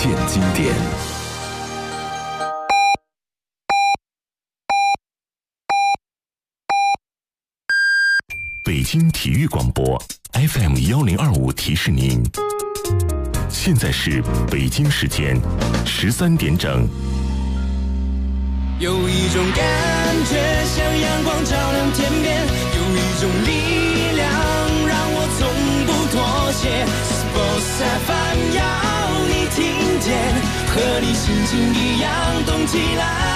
现经典。北京体育广播 FM1025提示您，现在是北京时间13点整。 有一种感觉像阳光照亮天边，有一种力量让我从不妥协。Sports FM 要你听见，和你心情一样动起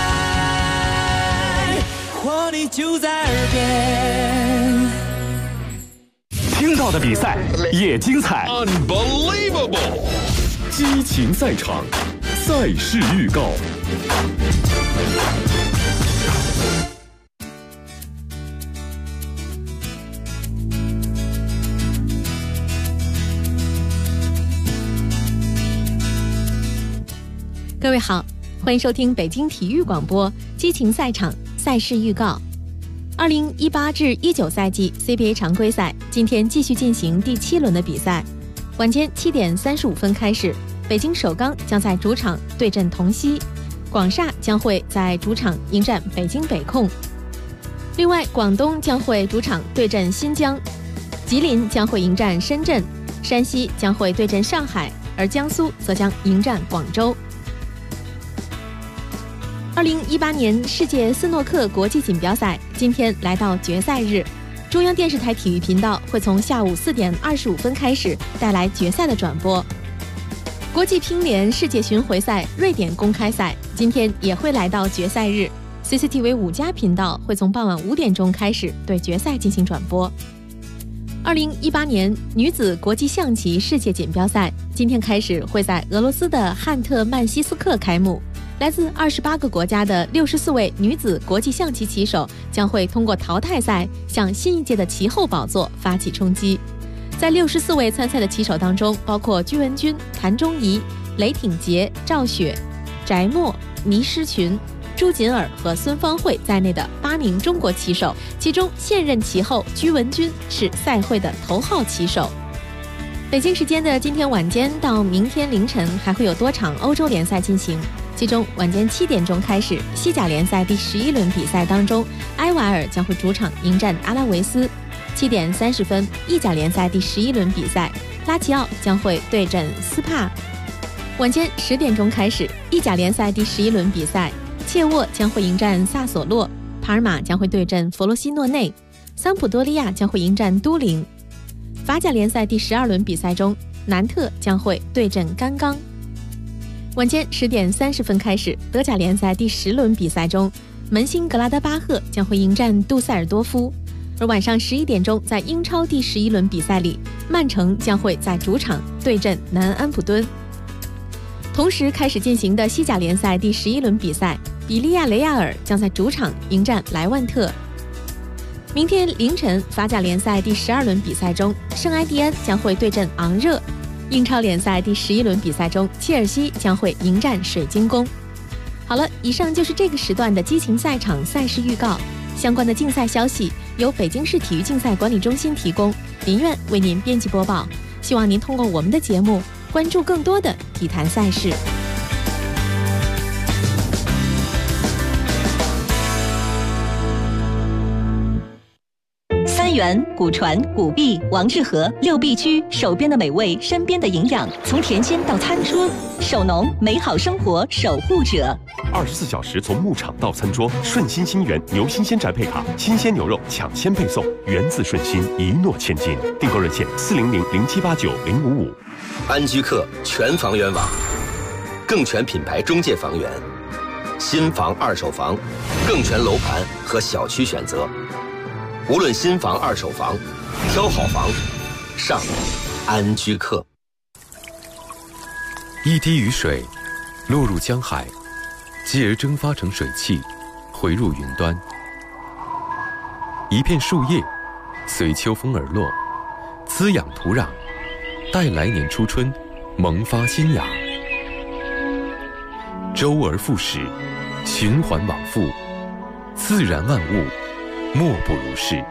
来，活力就在耳边。 听到的比赛也精彩 Unbelievable， 激情赛场，赛事预告。 各位好，欢迎收听北京体育广播激情赛场赛事预告。2018至19赛季 CBA 常规赛今天继续进行第7轮的比赛。晚间7点35分开始，北京首钢将在主场对阵同曦，广厦将会在主场迎战北京北控。另外，广东将会主场对阵新疆，吉林将会迎战深圳，山西将会对阵上海，而江苏则将迎战广州。2018年世界斯诺克国际锦标赛今天来到决赛日，中央电视台体育频道会从下午4点25分开始带来决赛的转播。国际乒联世界巡回赛瑞典公开赛今天也会来到决赛日， CCTV 5+频道会从傍晚5点钟开始对决赛进行转播。2018年女子国际象棋世界锦标赛今天开始会在俄罗斯的汉特曼西斯克开幕，来自28个国家的64位女子国际象棋棋手将会通过淘汰赛向新一届的棋后宝座发起冲击。在64位参赛的棋手当中，包括居文君、谭忠仪、雷挺杰、赵雪、翟墨、倪诗群、朱瑾尔和孙芳慧在内的8名中国棋手，其中现任棋后居文君是赛会的头号棋手。北京时间的今天晚间到明天凌晨还会有多场欧洲联赛进行，其中晚间7点钟开始，西甲联赛第11轮比赛当中，埃瓦尔将会主场迎战阿拉维斯。7点30分，意甲联赛第11轮比赛，拉齐奥将会对阵斯帕。晚间10点钟开始，意甲联赛第11轮比赛，切沃将会迎战萨索洛，帕尔马将会对阵佛罗西诺内，桑普多利亚将会迎战都灵。法甲联赛第12轮比赛中，南特将会对阵甘冈。晚间10点30分开始，德甲联赛第10轮比赛中，门兴格拉德巴赫将会迎战杜塞尔多夫。而晚上11点钟，在英超第11轮比赛里，曼城将会在主场对阵南安普敦。同时开始进行的西甲联赛第11轮比赛，比利亚雷亚尔将在主场迎战莱万特。明天凌晨，法甲联赛第12轮比赛中，圣埃蒂安将会对阵昂热。英超联赛第11轮比赛中，切尔西将会迎战水晶宫。好了，以上就是这个时段的激情赛场赛事预告。相关的竞赛消息由北京市体育竞赛管理中心提供，林苑为您编辑播报。希望您通过我们的节目关注更多的体坛赛事。 三元、古传、古币、王致和6必居，手边的美味，身边的营养，从甜心到餐桌，守农，美好生活守护者。 24小时从牧场到餐桌，顺心新源牛新鲜宅配卡，新鲜牛肉抢先配送，源自顺心，一诺千金。订购热线400-0789-055。 安居客全房源网，更全品牌中介房源，新房、二手房，更全楼盘和小区选择。无论新房、二手房，挑好房，上安居客。 一滴雨水落入江海，继而蒸发成水汽，回入云端。一片树叶随秋风而落，滋养土壤，待来年初春萌发新芽。周而复始，循环往复，自然万物莫不如是。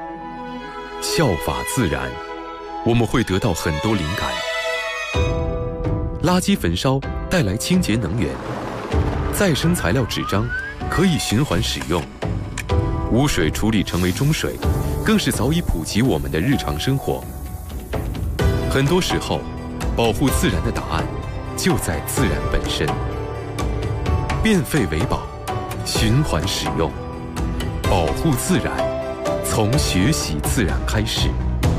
效法自然，我们会得到很多灵感。 垃圾焚烧带来清洁能源，再生材料纸张可以循环使用，污水处理成为中水，更是早已普及我们的日常生活。很多时候，保护自然的答案就在自然本身。变废为宝，循环使用，保护自然，从学习自然开始。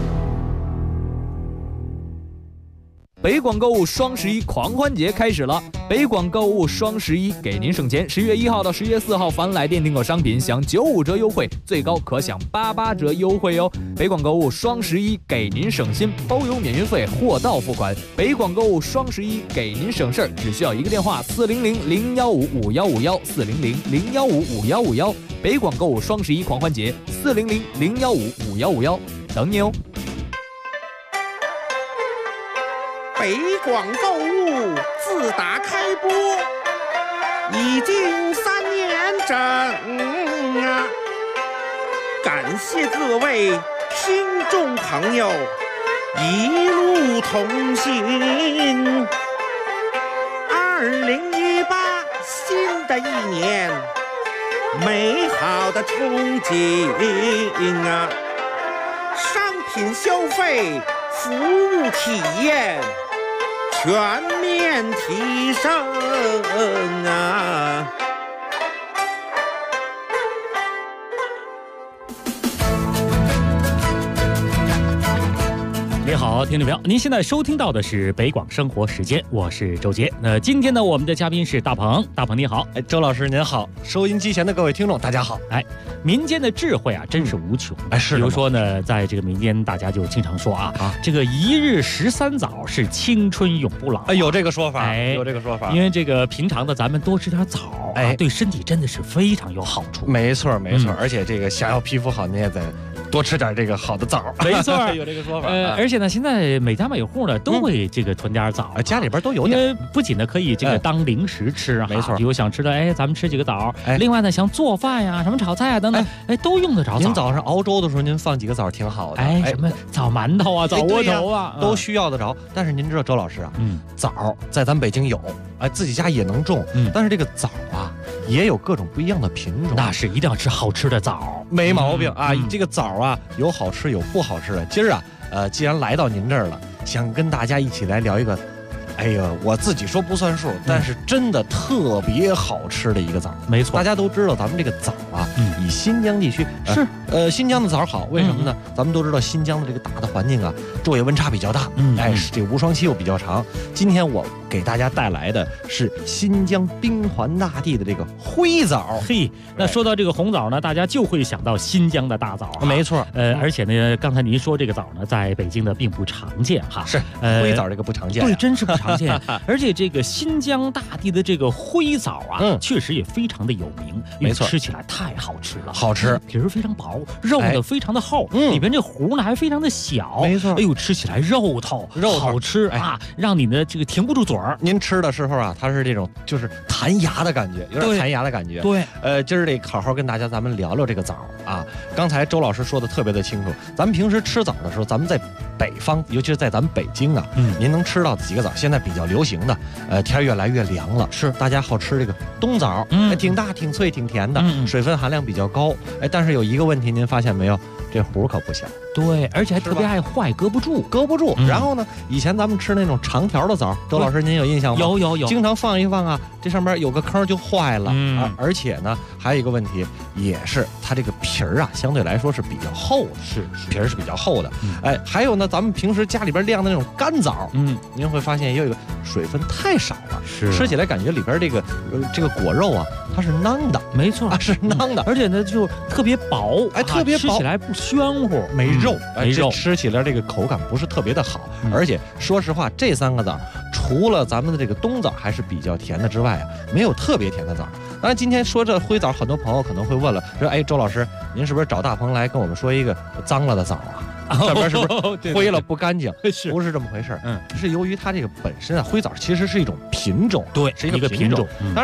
北广购物双11狂欢节开始了！北广购物双11给您省钱，10月1号到10月4号，凡来电订购商品享95折优惠，最高可享88折优惠哦！北广购物双11给您省心，包邮免运费，货到付款。北广购物双11给您省事儿，只需要一个电话400-015-5151，400-015-5151。北广购物双11狂欢节，400-015-5151，等你哦！ 北广购物自打开播已经3年整啊！感谢各位听众朋友一路同行。2018新的一年，美好的憧憬啊！商品消费，服务体验全面提升啊！ 你好，听众朋友，您现在收听到的是北广生活时间，我是周杰。那今天呢，我们的嘉宾是大鹏，大鹏你好。 周老师您好，收音机前的各位听众大家好。 民间的智慧啊，真是无穷。 是。 比如说呢，在这个民间，大家就经常说这个一日13枣是青春永不老。 有这个说法，有这个说法。 因为这个平常的咱们多吃点枣，对身体真的是非常有好处。 没错，没错。而且这个想要皮肤好，你也得多吃点这个好的枣。 没错， 有这个说法。 而且呢，现在每家每户呢都会这个囤点枣， 家里边都有点。 因为不仅呢可以这个当零食吃， 没错。 比如想吃的，咱们吃几个枣。另外呢，像做饭呀、什么炒菜啊等等，都用得着枣。 您早上熬粥的时候，您放几个枣挺好的。 什么枣馒头啊、枣窝头啊， 都需要得着。但是您知道，周老师啊，枣在咱北京有，自己家也能种。但是这个枣啊，也有各种不一样的品种。 那是一定要吃好吃的枣， 没毛病啊。这个枣啊，有好吃有不好吃的。今儿啊，既然来到您这儿了，想跟大家一起来聊一个，我自己说不算数，但是真的特别好吃的一个枣。 没错， 大家都知道咱们这个枣啊，以新疆地区是新疆的枣好，为什么呢？咱们都知道新疆的这个大的环境啊，昼夜温差比较大，这个无霜期又比较长。今天我给大家带来的是新疆宾环大地的这个灰枣。 那说到这个红枣呢，大家就会想到新疆的大枣。 没错， 而且呢，刚才您说这个枣呢，在北京的并不常见哈。 是，灰枣这个不常见。 对，真是不常见。而且这个新疆大地的这个灰枣啊，确实也非常的有名。 没错， 吃起来太好吃了， 好吃， 皮儿非常薄，肉呢非常的厚，里边这核呢还非常的小。 没错， 吃起来肉透好吃啊，让你的这个停不住嘴儿。 您吃的时候啊，它是这种就是弹牙的感觉，有点弹牙的感觉。 对， 今儿得好好跟咱们聊聊这个枣啊。刚才周老师说的特别的清楚，咱们平时吃枣的时候，咱们在北方，尤其是在咱们北京啊，您能吃到几个枣？现在比较流行的，天越来越凉了， 是大家好吃这个冬枣，挺大、挺脆、挺甜的，水分含量比较高。但是有一个问题，您发现没有？这核可不小。 对，而且还特别爱坏，搁不住。 然后呢，以前咱们吃那种长条的枣，周老师您有印象吗？ 有， 经常放一放啊，这上面有个坑就坏了。而且呢，还有一个问题，也是它这个皮儿啊，相对来说是比较厚的， 是皮儿是比较厚的。还有呢，咱们平时家里边晾的那种干枣，您会发现也有一个水分太少了，吃起来感觉里边这个果肉啊，它是囊的。 没错， 是囊的， 而且呢就特别薄， 特别薄， 吃起来不暄乎， 没肉， 吃起来这个口感不是特别的好。而且说实话，这3个枣除了咱们的这个冬枣还是比较甜的之外啊，没有特别甜的枣。当然，今天说这灰枣，很多朋友可能会问了，说周老师，您是不是找大鹏来跟我们说一个脏了的枣啊？上边是不是灰了不干净？不是这么回事。是由于它这个本身啊，灰枣其实是一种品种， 对， 是一个品种。当然它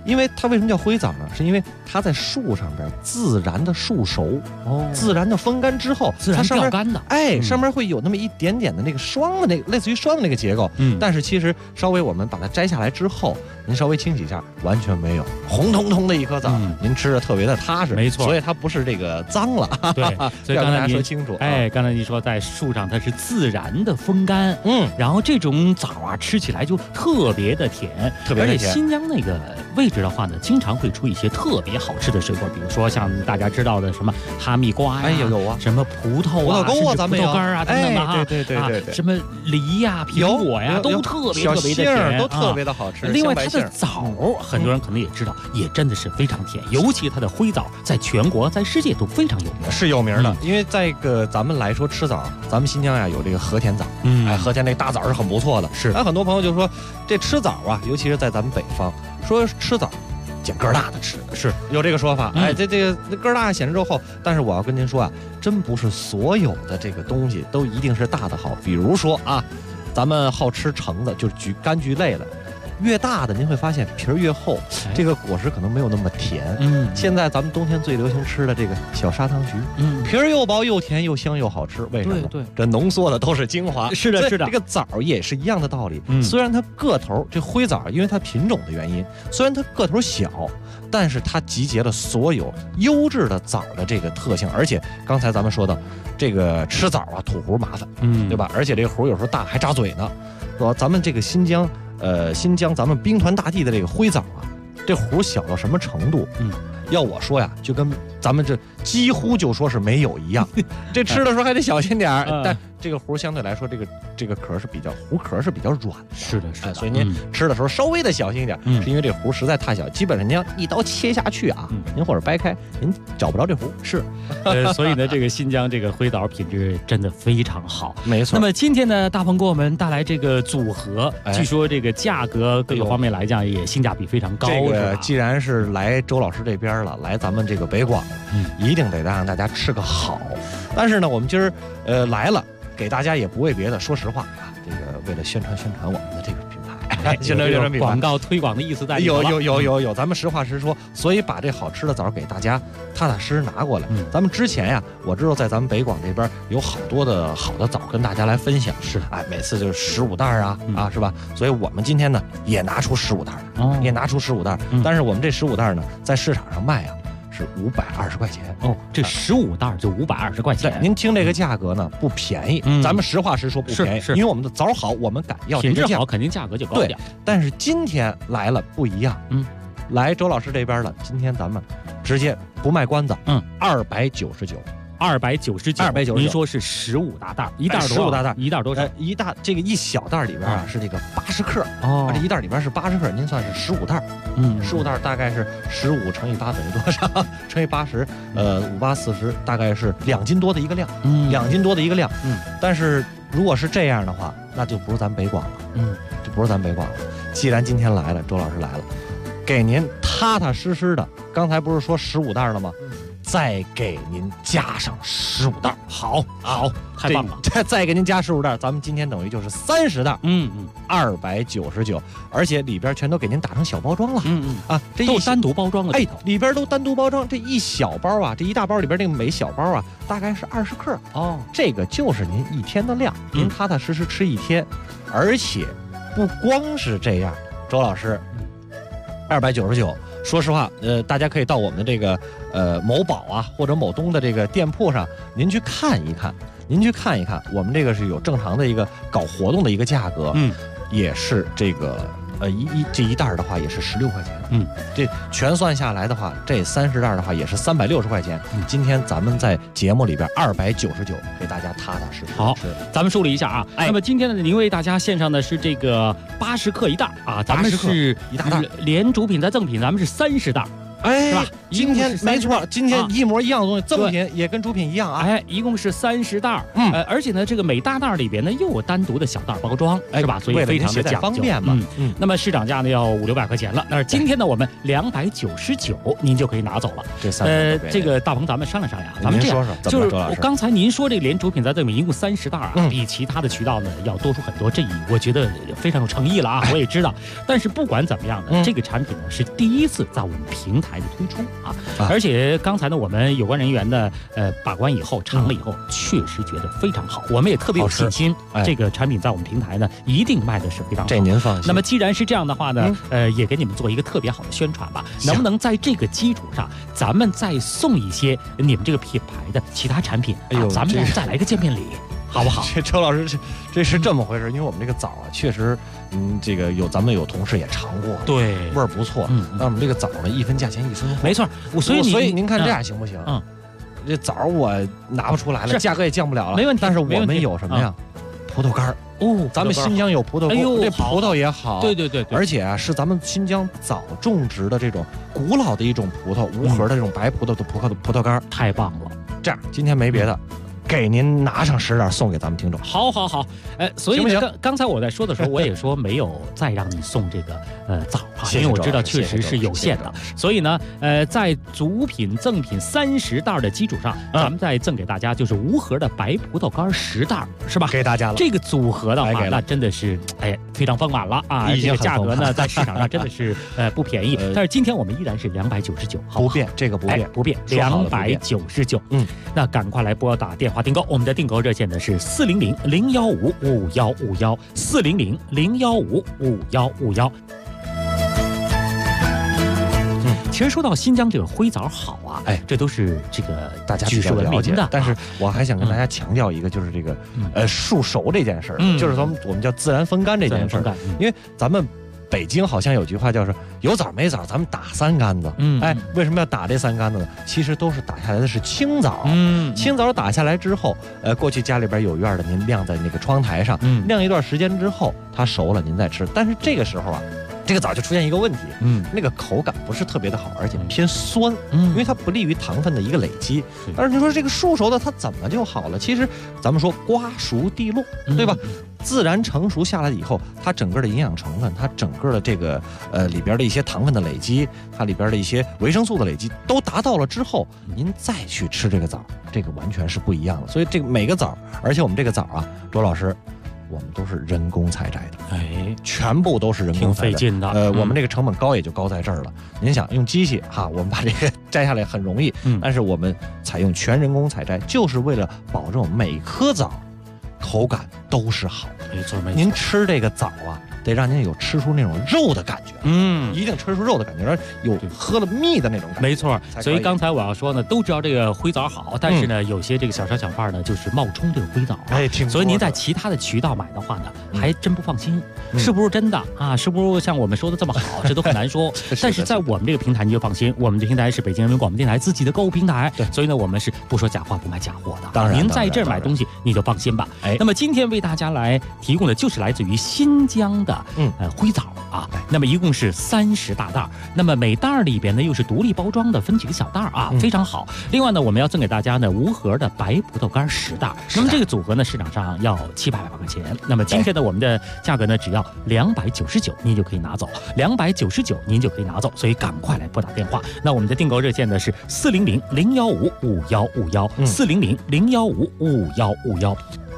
因为它为什么叫灰枣呢？是因为它在树上边自然的树熟，自然的风干之后， 自然上面掉干的， 上面会有那么一点点的那个霜的那个类似于霜的那个结构，但是其实稍微我们把它摘下来之后，您稍微清洗一下，完全没有，红彤彤的一颗枣，您吃着特别的踏实， 没错， 所以它不是这个脏了， 对，所以刚才说清楚， 刚才你说在树上它是自然的风干，然后这种枣啊吃起来就特别的甜， 特别的甜。 而且新疆那个位置的话呢，经常会出一些特别好吃的水果，比如说像大家知道的什么哈密瓜呀， 有啊， 什么葡萄啊， 葡萄干啊等等的哈， 对， 什么梨呀、苹果呀，都特别的甜， 都特别的好吃。 另外，它的枣，很多人可能也知道，也真的是非常甜，尤其它的灰枣，在全国、在世界都非常有名， 是有名的。因为在咱们来说吃枣，咱们新疆呀有这个和田枣，和田那大枣是很不错的。 是， 那很多朋友就说这吃枣啊，尤其是在咱们北方，说吃枣捡个儿大的吃， 是有这个说法。这个个儿大显示之后，但是我要跟您说啊，真不是所有的这个东西都一定是大的好。比如说啊，咱们好吃橙子，就是柑橘类的。越大的您会发现皮儿越厚，这个果实可能没有那么甜。现在咱们冬天最流行吃的这个小砂糖橘，皮儿又薄又甜又香又好吃。为什么？ 对， 这浓缩的都是精华。 是的，是的。 这个枣也是一样的道理。虽然它个头，这灰枣因为它品种的原因，虽然它个头小，但是它集结了所有优质的枣的这个特性。而且刚才咱们说到，这个吃枣啊吐核麻烦，对吧？而且这个核有时候大还扎嘴呢。说咱们这个新疆咱们兵团大地的这个灰枣啊，这核小到什么程度？要我说呀，就跟咱们这几乎就说是没有一样。这吃的时候还得小心点儿，但这个核相对来说，这个壳是比较核壳是比较软的。 是的，是的。 所以您吃的时候稍微的小心一点，是因为这核实在太小，基本上您要一刀切下去啊，您或者掰开，您找不着这核。 是，所以呢，这个新疆这个灰枣品质真的非常好。 没错。 那么今天呢，大鹏给我们带来这个组合，据说这个价格各个方面来讲也性价比非常高。 这个既然是来周老师这边了，来咱们这个北广，一定得让大家吃个好。但是呢，我们今儿来了，给大家也不为别的，说实话啊，这个为了宣传我们的这个品牌，宣传品牌， 广告推广的意思在里头。 有，咱们实话实说，所以把这好吃的枣给大家踏踏实实拿过来。咱们之前呀，我知道在咱们北广这边有好多的好的枣跟大家来分享， 是每次就是15袋啊，是吧？所以我们今天呢也拿出15袋来，也拿出15袋，但是我们这15袋呢在市场上卖啊。是520块钱这15袋就520块钱。 您听这个价格呢不便宜，咱们实话实说不便宜，因为我们的枣好，我们敢要这个价， 品质好肯定价格就高点。 但是今天来了不一样，来周老师这边了，今天咱们直接不卖关子，299。 299，您说是15大袋，一袋 15大袋， 一袋多少？ 这个一小袋里边啊是这个80克这一袋里边是80克，您算是15袋，15袋大概是15乘以8等于多少？乘以80，5、8、40，大概是2斤多的一个量，2斤多的一个量。但是如果是这样的话，那就不是咱北广了，就不是咱北广了。既然今天来了，周老师来了，给您踏踏实实的，刚才不是说15袋了吗？再给您加上15袋， 好，太棒了！ 再给您加15袋，咱们今天等于就是30袋，299，而且里边全都给您打成小包装了，这都单独包装了， 里边都单独包装。这一小包啊，这一大包里边那个每小包啊，大概是20克这个就是您1天的量，您踏踏实实吃1天，而且不光是这样，周老师，299。说实话，大家可以到我们的这个某宝啊或者某东的这个店铺上，您去看一看，我们这个是有正常的一个搞活动的一个价格，也是这个这一袋的话也是16块钱，这全算下来的话，这30袋的话也是360块钱。今天咱们在节目里边299给大家踏踏实实。 好，咱们梳理一下啊。那么今天呢，您为大家献上的是这个80克一袋啊，咱们是一大袋， 连主品再赠品，咱们是30袋。 是吧？ 今天没错，今天一模一样的东西，赠品也跟主品一样啊。 一共是30袋，而且呢，这个每大袋里边呢又有单独的小袋包装，是吧？所以非常的讲究， 方便嘛。 那么市场价呢要500-600块钱了，但是今天呢我们299，您就可以拿走了。这个大鹏，咱们商量商量，咱们这样，就是刚才您说这个连主品在这里面一共30袋啊，比其他的渠道呢要多出很多，这我觉得非常有诚意了啊，我也知道。但是不管怎么样呢，这个产品呢是第一次在我们平台的推出啊，而且刚才呢我们有关人员呢把关以后尝了以后，确实觉得非常好，我们也特别有信心，这个产品在我们平台呢一定卖的是非常好。 这您放心。 那么既然是这样的话呢，也给你们做一个特别好的宣传吧，能不能在这个基础上，咱们再送一些你们这个品牌的其他产品？咱们再来个见面礼。好不好？ 这周老师，这是这么回事，因为我们这个枣啊，确实，这个咱们有同事也尝过， 对， 味儿不错。那我们这个枣呢，一分价钱一分货， 没错。所以您看这样行不行？这枣我拿不出来了，价格也降不了了， 没问题。 但是我们有什么呀？葡萄干咱们新疆有葡萄干，这葡萄也好， 对， 而且啊，是咱们新疆早种植的这种古老的一种葡萄，无核的这种白葡萄的葡萄干， 太棒了。 这样，今天没别的。给您拿上10袋送给咱们听众。 好，所以刚才我在说的时候，我也说没有再让你送这个枣啊，因为我知道确实是有限的。所以呢，在主品赠品30袋的基础上，咱们再赠给大家就是无核的白葡萄干10袋，是吧？ 给大家了。 这个组合的话，那真的是非常丰满了啊！这个价格呢，在市场上真的是不便宜。但是今天我们依然是299， 不变，这个不变 299。那赶快来拨打电话订购，我们的订购热线呢是400-015-5151，400-015-5151。其实说到新疆这个灰枣好啊，这都是这个大家举世闻名的。但是我还想跟大家强调一个，就是这个树熟这件事儿，就是说我们叫自然风干这件事儿。因为咱们北京好像有句话叫做有枣没枣，咱们打3竿子。为什么要打这3竿子呢？其实都是打下来的是青枣。青枣打下来之后，过去家里边有院的，您晾在那个窗台上，晾一段时间之后，它熟了，您再吃。但是这个时候啊，这个枣就出现一个问题，那个口感不是特别的好，而且偏酸，因为它不利于糖分的一个累积。但是你说这个熟熟的它怎么就好了？其实咱们说瓜熟蒂落，对吧？自然成熟下来以后，它整个的营养成分，它整个的这个里边的一些糖分的累积，它里边的一些维生素的累积都达到了之后，您再去吃这个枣，这个完全是不一样的。所以这个每个枣，而且我们这个枣啊，周老师，我们都是人工采摘的，全部都是人工采摘， 挺费劲的。 我们这个成本高也就高在这儿了。您想用机器哈，我们把这个摘下来很容易，但是我们采用全人工采摘，就是为了保证每颗枣口感都是好的。 没错。 您吃这个枣啊，得让您有吃出那种肉的感觉，一定吃出肉的感觉，然后有喝了蜜的那种感觉。 没错。所以刚才我要说呢，都知道这个灰枣好，但是呢，有些这个小商小贩呢，就是冒充这个灰枣，所以您在其他的渠道买的话呢，还真不放心，是不是真的啊？是不是像我们说的这么好？这都很难说。但是在我们这个平台，你就放心，我们的平台是北京人民广播电台自己的购物平台，所以呢，我们是不说假话，不卖假货的。 当然， 您在这儿买东西，你就放心吧。那么今天为大家来提供的就是来自于新疆的灰枣啊，那么一共是30大袋，那么每袋里边呢又是独立包装的，分几个小袋啊，非常好。另外呢，我们要赠给大家呢无核的白葡萄干10袋，那么这个组合呢市场上要700块钱，那么今天呢我们的价格呢只要299，您就可以拿走，299您就可以拿走，所以赶快来拨打电话。那我们的订购热线呢是400-015-5151，400-015-5151。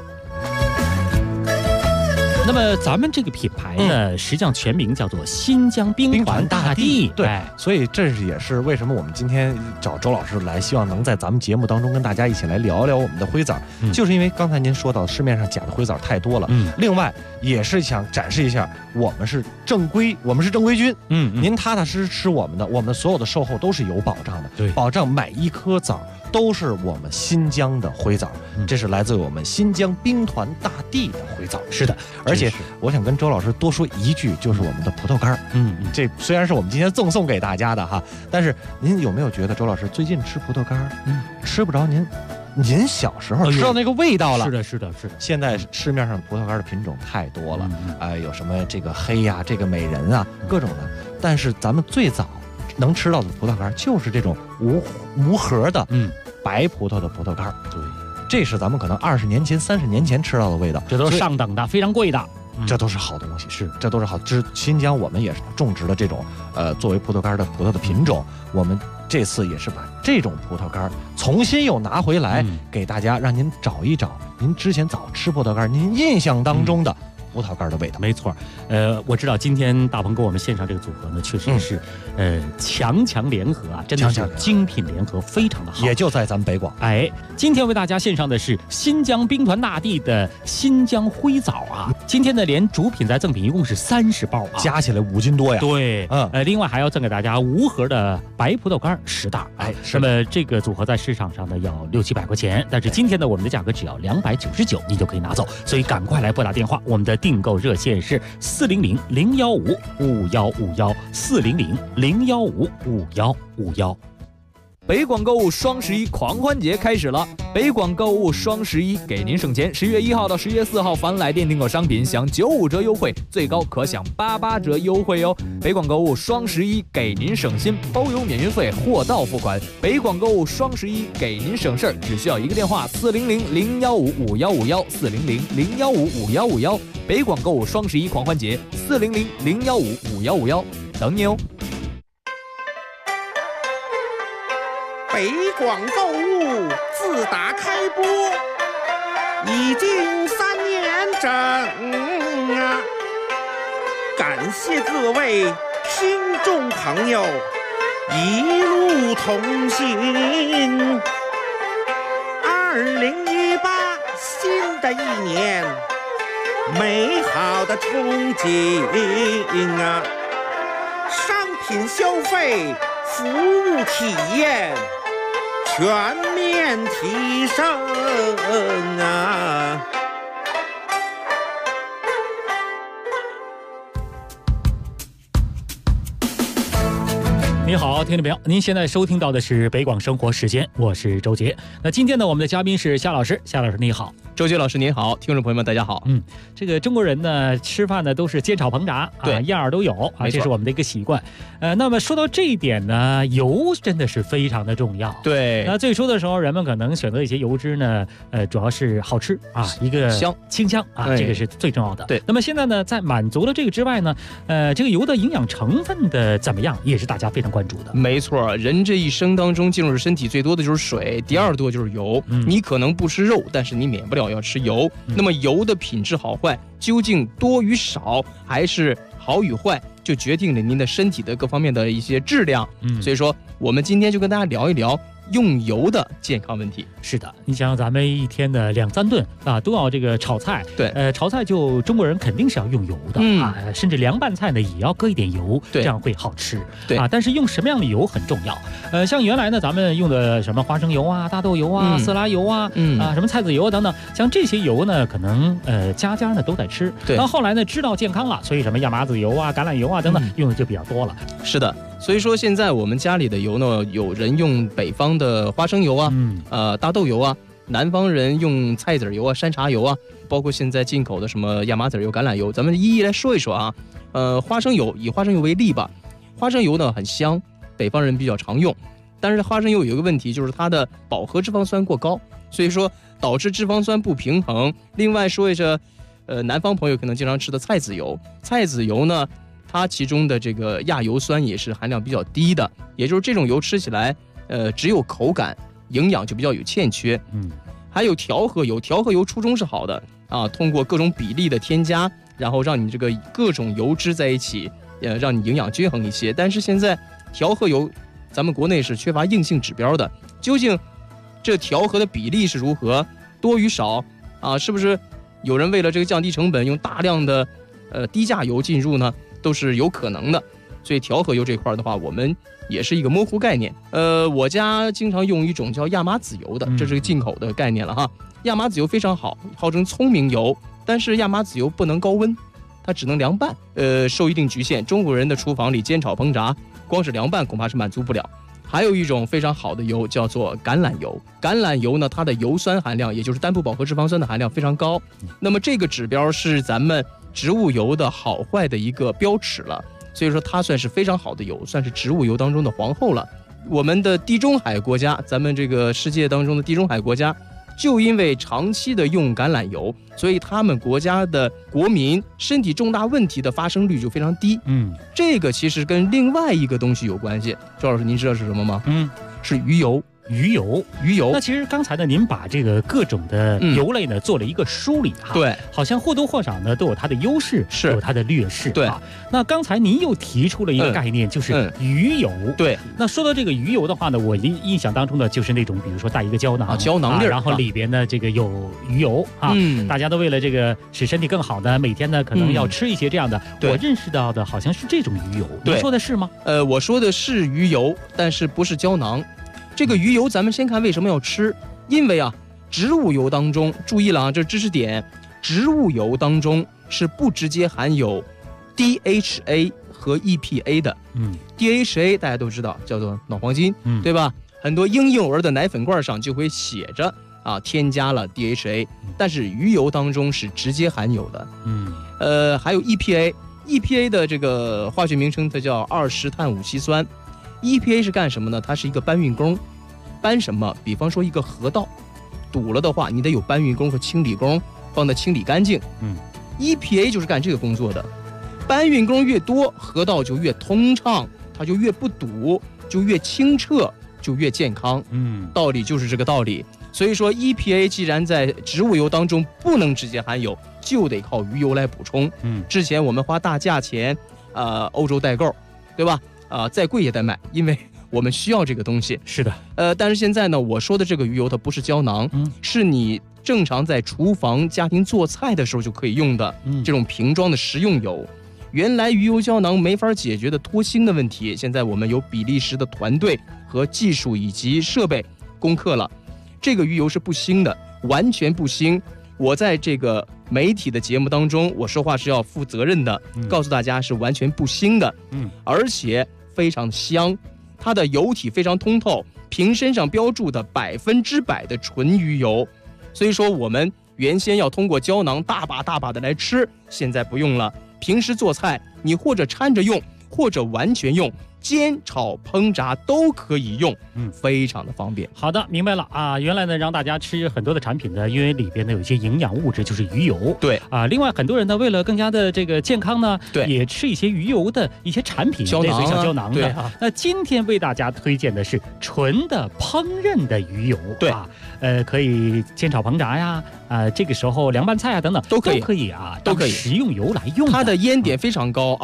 那么咱们这个品牌呢，实际上全名叫做新疆兵团大地。 对，所以这也是为什么我们今天找周老师来，希望能在咱们节目当中跟大家一起来聊一聊我们的灰枣，就是因为刚才您说到市面上假的灰枣太多了，另外也是想展示一下我们是正规军，您踏踏实实吃我们的，我们所有的售后都是有保障的，保障每一颗枣都是我们新疆的灰枣，这是来自我们新疆兵团大地的灰枣。 是的， 而且我想跟周老师多说一句，就是我们的葡萄干，这虽然是我们今天赠送给大家的哈，但是您有没有觉得周老师最近吃葡萄干，吃不着您小时候吃到那个味道了？ 是的。 现在市面上葡萄干的品种太多了，有什么这个黑呀，这个美人啊，各种的。但是咱们最早能吃到的葡萄干就是这种无核的白葡萄的葡萄干。 对， 这是咱们可能20年前、30年前吃到的味道， 这都是上等的，非常贵的。 这都是好东西，这都是好。新疆我们也是种植了这种作为葡萄干的葡萄的品种，我们这次也是把这种葡萄干重新又拿回来，给大家让您找一找您之前早吃葡萄干您印象当中的葡萄干的味道。 没错，我知道今天大鹏给我们献上这个组合呢，确实是强联合啊，真的是精品联合，非常的好。 也就在咱们北广。 今天为大家献上的是新疆兵团大地的新疆灰枣啊，今天呢连主品再赠品一共是30包啊， 加起来5斤多呀。 对，另外还要赠给大家无核的白葡萄干10袋。那么这个组合在市场上呢要600-700块钱，但是今天呢我们的价格只要299，你就可以拿走，所以赶快来拨打电话，我们的订购热线是400-015-5151，400-015-5151。 北广购物双11狂欢节开始了，北广购物双11给您省钱。10月1号到10月4号，凡来电订购商品享95折优惠，最高可享88折优惠哟。北广购物双11给您省心，包邮免运费，货到付款。北广购物双11给您省事儿，只需要一个电话400-015-5151，400-015-5151。北广购物双11狂欢节，400-015-5151，等你哦。 北广购物自打开播已经3年整啊！感谢各位听众朋友一路同行。2018新的一年，美好的憧憬啊！商品消费，服务体验全面提升啊！ 你好，听众朋友，您现在收听到的是北广生活时间，我是周杰。那今天呢，我们的嘉宾是夏老师，夏老师你好。 周杰老师您好，听众朋友们大家好。 这个中国人呢吃饭呢都是煎炒烹炸啊，样儿都有啊，这是我们的一个习惯。那么说到这一点呢，油真的是非常的重要。 对， 那最初的时候人们可能选择一些油脂呢，主要是好吃啊，一个清香啊，这个是最重要的。 对， 那么现在呢，在满足了这个之外呢，这个油的营养成分的怎么样，也是大家非常关注的。 没错，人这一生当中进入身体最多的就是水，第二多就是油。你可能不吃肉，但是你免不了要吃油。那么油的品质好坏，究竟多与少，还是好与坏，就决定了您的身体的各方面的一些质量。所以说，我们今天就跟大家聊一聊用油的健康问题。 是的，你想咱们一天的2-3顿啊，都要这个炒菜。 对， 炒菜就中国人肯定是要用油的啊，甚至凉拌菜呢也要搁一点油，这样会好吃。 对啊，但是用什么样的油很重要。像原来呢，咱们用的什么花生油啊、大豆油啊、色拉油啊，什么菜籽油啊等等，像这些油呢，可能家呢都在吃。 对， 那后来呢，知道健康了，所以什么亚麻籽油啊、橄榄油啊等等，用的就比较多了。 是的。所以说现在我们家里的油呢，有人用北方的花生油啊，大豆油啊，南方人用菜籽油啊、山茶油啊，包括现在进口的什么亚麻籽油、橄榄油，咱们一一来说一说啊。花生油，以花生油为例吧，花生油呢很香，北方人比较常用，但是花生油有一个问题，就是它的饱和脂肪酸过高，所以说导致脂肪酸不平衡。另外说一下，南方朋友可能经常吃的菜籽油，菜籽油呢，它其中的这个亚油酸也是含量比较低的，也就是这种油吃起来，只有口感，营养就比较有欠缺。还有调和油，调和油初衷是好的啊，通过各种比例的添加，然后让你这个各种油脂在一起，让你营养均衡一些。但是现在调和油，咱们国内是缺乏硬性指标的，究竟这调和的比例是如何，多与少啊？是不是有人为了这个降低成本，用大量的低价油进入呢？都是有可能的，所以调和油这块的话，我们也是一个模糊概念。我家经常用一种叫亚麻籽油的，这是个进口的概念了哈。亚麻籽油非常好，号称聪明油，但是亚麻籽油不能高温，它只能凉拌，受一定局限。中国人的厨房里煎炒烹炸，光是凉拌恐怕是满足不了。还有一种非常好的油叫做橄榄油，橄榄油呢，它的油酸含量，也就是单不饱和脂肪酸的含量非常高。那么这个指标是咱们植物油的好坏的一个标尺了。 所以说它算是非常好的油，算是植物油当中的皇后了。我们的地中海国家，咱们这个世界当中的地中海国家，就因为长期的用橄榄油，所以他们国家的国民身体重大问题的发生率就非常低。这个其实跟另外一个东西有关系。周老师，您知道是什么吗？是鱼油。 鱼油。那其实刚才呢，您把这个各种的油类呢做了一个梳理哈。 对， 好像或多或少呢都有它的优势， 是有它的劣势。 对。 那刚才您又提出了一个概念，就是鱼油。 对。 那说到这个鱼油的话呢，我印象当中的就是那种，比如说带一个胶囊， 胶囊粒儿， 然后里边呢这个有鱼油啊。大家都为了这个使身体更好呢，每天呢可能要吃一些这样的。我认识到的好像是这种鱼油，您说的是吗？ 我说的是鱼油，但是不是胶囊。这个鱼油咱们先看为什么要吃，因为植物油当中，注意了啊，这知识点，植物油当中是不直接含有 DHA 和 EPA 的。DHA 大家都知道叫做脑黄金，对吧？很多婴幼儿的奶粉罐上就会写着添加了 DHA， 但是鱼油当中是直接含有的。还有 EPA 的这个化学名称它叫2-碳5烯酸。EPA 是干什么呢？它是一个搬运工，搬什么？比方说一个河道堵了的话，你得有搬运工和清理工帮它清理干净。EPA 就是干这个工作的。搬运工越多，河道就越通畅，它就越不堵，就越清澈，就越健康。道理就是这个道理。所以说 EPA 既然在植物油当中不能直接含有，就得靠鱼油来补充。之前我们花大价钱欧洲代购，对吧？再贵也得买，因为我们需要这个东西。 是的。 但是现在呢，我说的这个鱼油它不是胶囊，是你正常在厨房家庭做菜的时候就可以用的这种瓶装的食用油。原来鱼油胶囊没法解决的脱星的问题，现在我们有比利时的团队和技术以及设备攻克了。这个鱼油是不腥的，完全不腥。我在这个媒体的节目当中，我说话是要负责任的，告诉大家是完全不腥的，而且非常香，它的油体非常通透，瓶身上标注的100%的纯鱼油。所以说我们原先要通过胶囊大把大把的来吃，现在不用了。平时做菜，你或者掺着用，或者完全用，煎、炒、烹炸都可以用，非常的方便。 好的，明白了啊。原来呢，让大家吃很多的产品呢，因为里边呢有一些营养物质，就是鱼油。 对啊， 另外很多人呢，为了更加的这个健康呢，也吃一些鱼油的一些产品， 胶囊、 小胶囊的。 对那今天为大家推荐的是纯的烹饪的鱼油。 对可以煎炒烹炸呀，这个时候凉拌菜啊等等都可以啊， 都可以食用油来用。 它的烟点非常高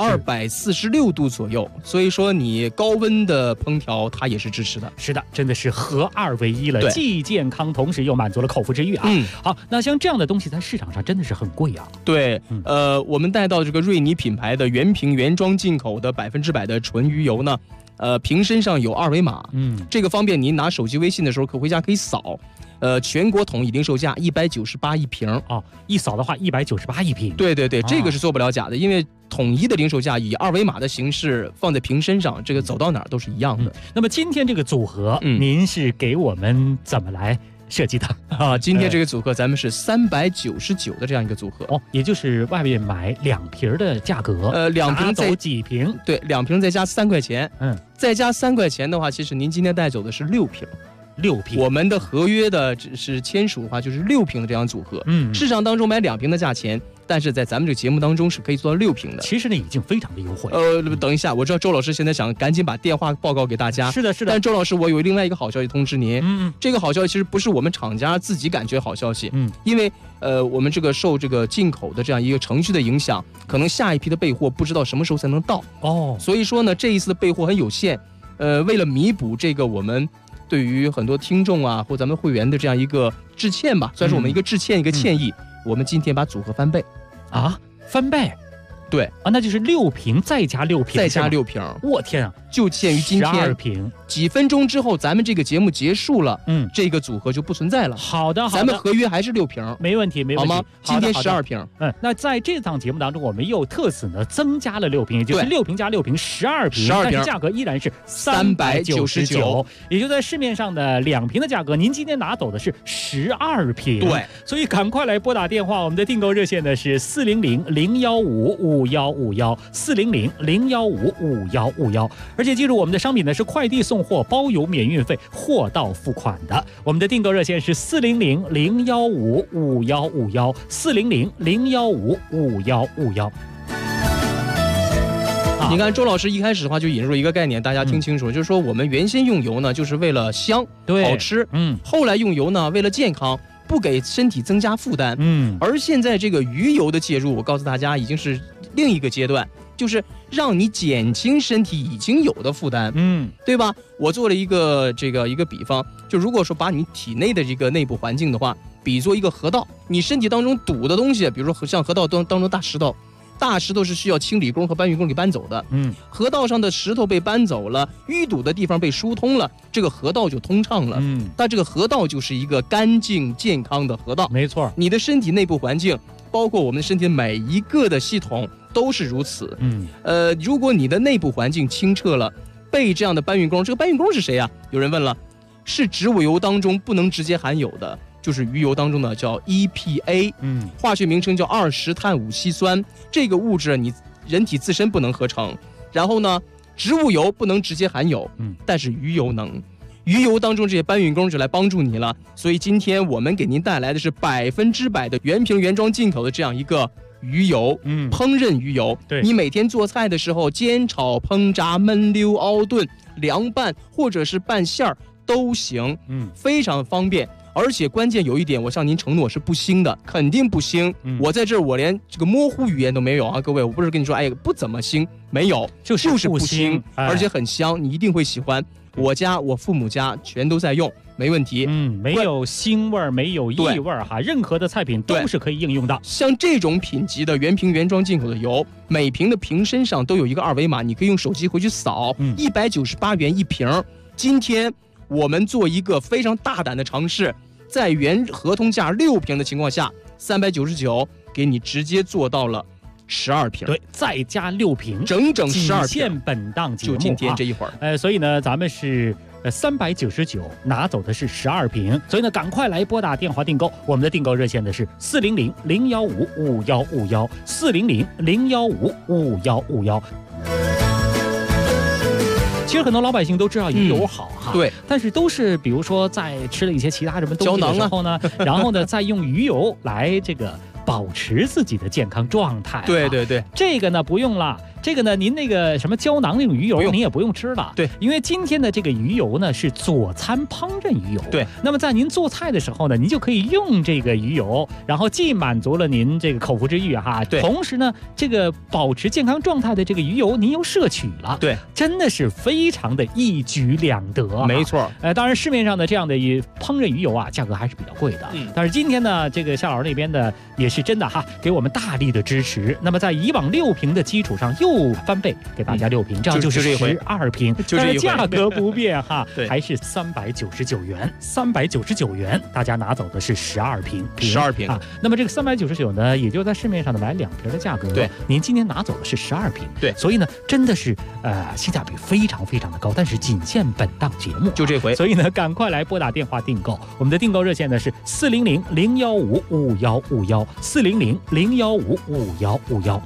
，246度左右，所以说你高温的烹调它也是支持的。 是的，真的是合二为一了，既健康，同时又满足了口腹之欲啊。好，那像这样的东西在市场上真的是很贵啊。 对，我们带到这个瑞尼品牌的原瓶原装进口的100%的纯鱼油呢，瓶身上有2维码，这个方便您拿手机微信的时候回家可以扫。全国统一零售价198一瓶一扫的话198一瓶。 对，这个是做不了假的，因为统一的零售价以2维码的形式放在瓶身上，这个走到哪儿都是一样的。 那么今天这个组合，您是给我们怎么来设计的今天这个组合咱们是399的这样一个组合也就是外面买2瓶的价格 ，2瓶再几瓶？ 对，2瓶再加3块钱。再加3块钱的话，其实您今天带走的是6瓶。我们的合约的只是签署的话，就是6瓶的这样组合。市场当中买2瓶的价钱，但是在咱们这个节目当中是可以做到6瓶的。 其实呢，已经非常的优惠。 等一下，我知道周老师现在想赶紧把电话报告给大家。 是的。 但周老师，我有另外一个好消息通知您。这个好消息其实不是我们厂家自己感觉好消息。因为我们这个受这个进口的这样一个程序的影响，可能下一批的备货不知道什么时候才能到。所以说呢，这一次的备货很有限。为了弥补这个我们对于很多听众啊或咱们会员的这样一个致歉吧，算是我们一个致歉，一个歉意。我们今天把组合翻倍翻倍。 对那就是6瓶再加6瓶， 再加6瓶。 我天啊！ 就限于今天 12瓶， 几分钟之后咱们这个节目结束了，这个组合就不存在了。 好的， 咱们合约还是6瓶， 没问题， 好吗？今天12瓶。 那在这档节目当中，我们又特此呢增加了6瓶，也就是6瓶加6瓶12瓶，但是价格依然是399，也就在市面上的2瓶的价格，您今天拿走的是12瓶。 对， 所以赶快来拨打电话，我们的订购热线呢是400-015-5151，400-015-5151，而且记住我们的商品呢是快递送货包邮免运费，货到付款的。我们的订购热线是400-015-5151，400-015-5151。 你看周老师一开始的话就引入一个概念，大家听清楚，就是说我们原先用油呢就是为了香，好吃，后来用油呢为了健康，不给身体增加负担，而现在这个鱼油的介入，我告诉大家已经是另一个阶段，就是让你减轻身体已经有的负担，对吧？我做了一个比方，就如果说把你体内的这个内部环境的话，比作一个河道，你身体当中堵的东西，比如说像河道当中大石头是需要清理工和搬运工给搬走的，河道上的石头被搬走了，淤堵的地方被疏通了，这个河道就通畅了，但这个河道就是一个干净健康的河道， 没错， 你的身体内部环境，包括我们身体每一个的系统都是如此，如果你的内部环境清澈了，被这样的搬运工，这个搬运工是谁啊？有人问了，是植物油当中不能直接含有的，就是鱼油当中的叫 EPA，化学名称叫20碳五烯酸，这个物质你人体自身不能合成，然后呢，植物油不能直接含有，但是鱼油能。鱼油当中这些搬运工就来帮助你了，所以今天我们给您带来的是100%的原瓶原装进口的这样一个鱼油，烹饪鱼油，你每天做菜的时候煎炒烹炸焖溜熬炖凉拌或者是拌馅儿都行，非常方便。而且关键有一点，我向您承诺是不腥的，肯定不腥。我在这儿我连这个模糊语言都没有啊，各位，我不是跟你说哎不怎么腥，没有，就是不腥，而且很香，你一定会喜欢。我家我父母家全都在用，没问题。 没有腥味，没有异味哈，任何的菜品都是可以应用的。 像这种品级的原瓶原装进口的油，每瓶的瓶身上都有一个2维码，你可以用手机回去扫，198元一瓶。今天我们做一个非常大胆的尝试，在原合同价6瓶的情况下，399给你直接做到了12瓶， 对，再加6瓶， 整整12瓶， 仅限本档节目， 就今天这一会儿。 所以呢，咱们是399拿走的是12瓶，所以呢，赶快来拨打电话订购，我们的订购热线的是400-015-5151，400-015-5151。其实很多老百姓都知道鱼油好哈， 对， 但是都是比如说在吃了一些其他什么东西的时候呢，然后呢再用鱼油来这个保持自己的健康状态。 对对对， 这个呢不用了。这个呢，您那个什么胶囊那种鱼油，您也不用吃了。 对， 因为今天的这个鱼油呢是佐餐烹饪鱼油。 对， 那么在您做菜的时候呢，您就可以用这个鱼油，然后既满足了您这个口腹之欲哈， 对， 同时呢，这个保持健康状态的这个鱼油您又摄取了。 对， 真的是非常的一举两得。 没错。 当然市面上的这样的烹饪鱼油啊，价格还是比较贵的。但是今天呢，这个夏老师那边的也是真的哈，给我们大力的支持。那么在以往6瓶的基础上又翻倍。给大家6瓶，这样就是12瓶，但是价格不变哈，还是399元，399元，大家拿走的是12瓶 ，12瓶啊。那么这个399呢，也就在市面上的买2瓶的价格， 对， 您今天拿走的是12瓶， 对， 所以呢，真的是性价比非常非常的高，但是仅限本档节目， 就这回， 所以呢，赶快来拨打电话订购，我们的订购热线呢是400-015-5151，400-015-5151。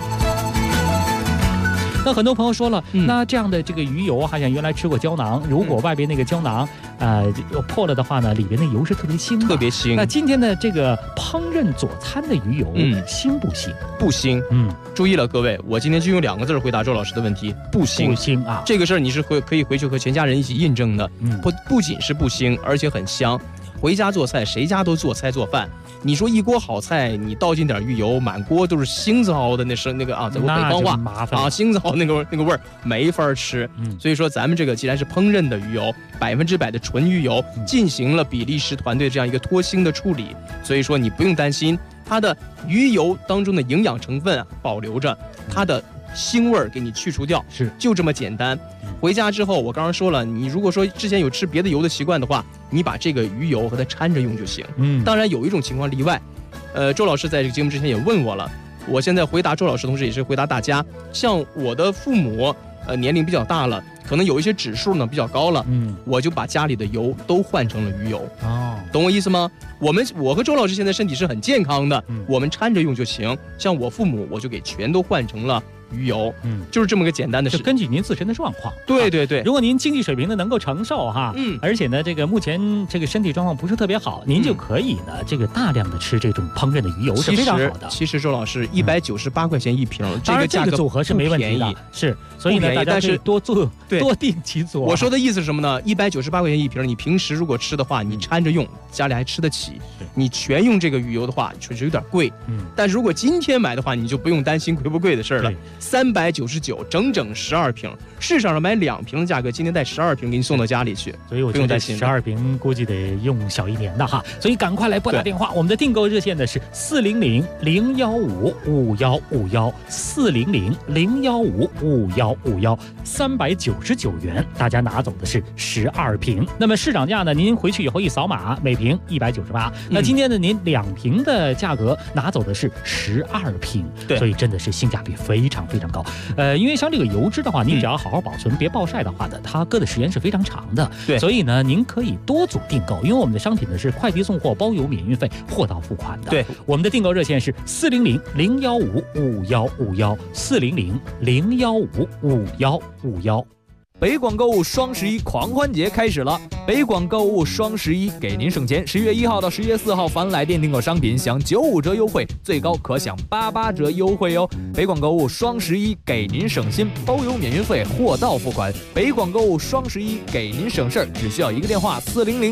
那很多朋友说了，那这样的这个鱼油好像原来吃过胶囊，如果外边那个胶囊破了的话呢，里边的油是特别腥的， 特别腥。 那今天的这个烹饪佐餐的鱼油，腥不腥？ 不腥。注意了各位，我今天就用2个字回答周老师的问题，不腥。 不腥啊， 这个事儿你是可以回去和全家人一起印证的。不仅是不腥，而且很香。回家做菜，谁家都做菜做饭。你说一锅好菜，你倒进点鱼油，满锅都是腥子熬的那个啊，在我北方话啊，腥子熬那个味儿没法吃。所以说咱们这个既然是烹饪的鱼油，100%的纯鱼油，进行了比利时团队这样一个脱腥的处理，所以说你不用担心它的鱼油当中的营养成分保留着，它的腥味儿给你去除掉， 是就这么简单。回家之后，我刚刚说了，你如果说之前有吃别的油的习惯的话，你把这个鱼油和它掺着用就行。当然有一种情况例外，周老师在这个节目之前也问我了，我现在回答周老师，同时也是回答大家。像我的父母，年龄比较大了，可能有一些指数呢比较高了，我就把家里的油都换成了鱼油。懂我意思吗？我和周老师现在身体是很健康的，我们掺着用就行。像我父母，我就给全都换成了鱼油，就是这么个简单的事， 就根据您自身的状况。 对对对， 如果您经济水平呢能够承受哈，而且呢这个目前这个身体状况不是特别好，您就可以呢这个大量的吃这种烹饪的鱼油是非常好的。 其实周老师198块钱一瓶， 这个价格组合是没问题的，是，所以呢大家可以多做多定期做。 我说的意思是什么呢？198块钱一瓶，你平时如果吃的话，你掺着用，家里还吃得起。你全用这个鱼油的话，确实有点贵。但是如果今天买的话，你就不用担心贵不贵的事了。399，整整12瓶，市场上买2瓶的价格，今天带12瓶给你送到家里去， 所以我觉得12瓶估计得用小1年的哈。所以赶快来拨打电话，我们的订购热线呢是400-015-5151，400-015-5151，399元，大家拿走的是12瓶。那么市场价呢，您回去以后一扫码，每瓶198。那今天呢，您2瓶的价格拿走的是12瓶，所以真的是性价比非常非常高。因为像这个油脂的话，您只要好好保存，别暴晒的话呢，它搁的时间是非常长的。所以呢，您可以多组订购，因为我们的商品呢是快递送货，包邮免运费，货到付款的。我们的订购热线是 400-015-5151，400-015-5151。北广购物双11狂欢节开始了，北广购物双11给您省钱。10月1号到10月4号，凡来电订购商品享95折优惠，最高可享88折优惠哟。北广购物双11给您省心，包邮免运费，货到付款。北广购物双11给您省事儿，只需要一个电话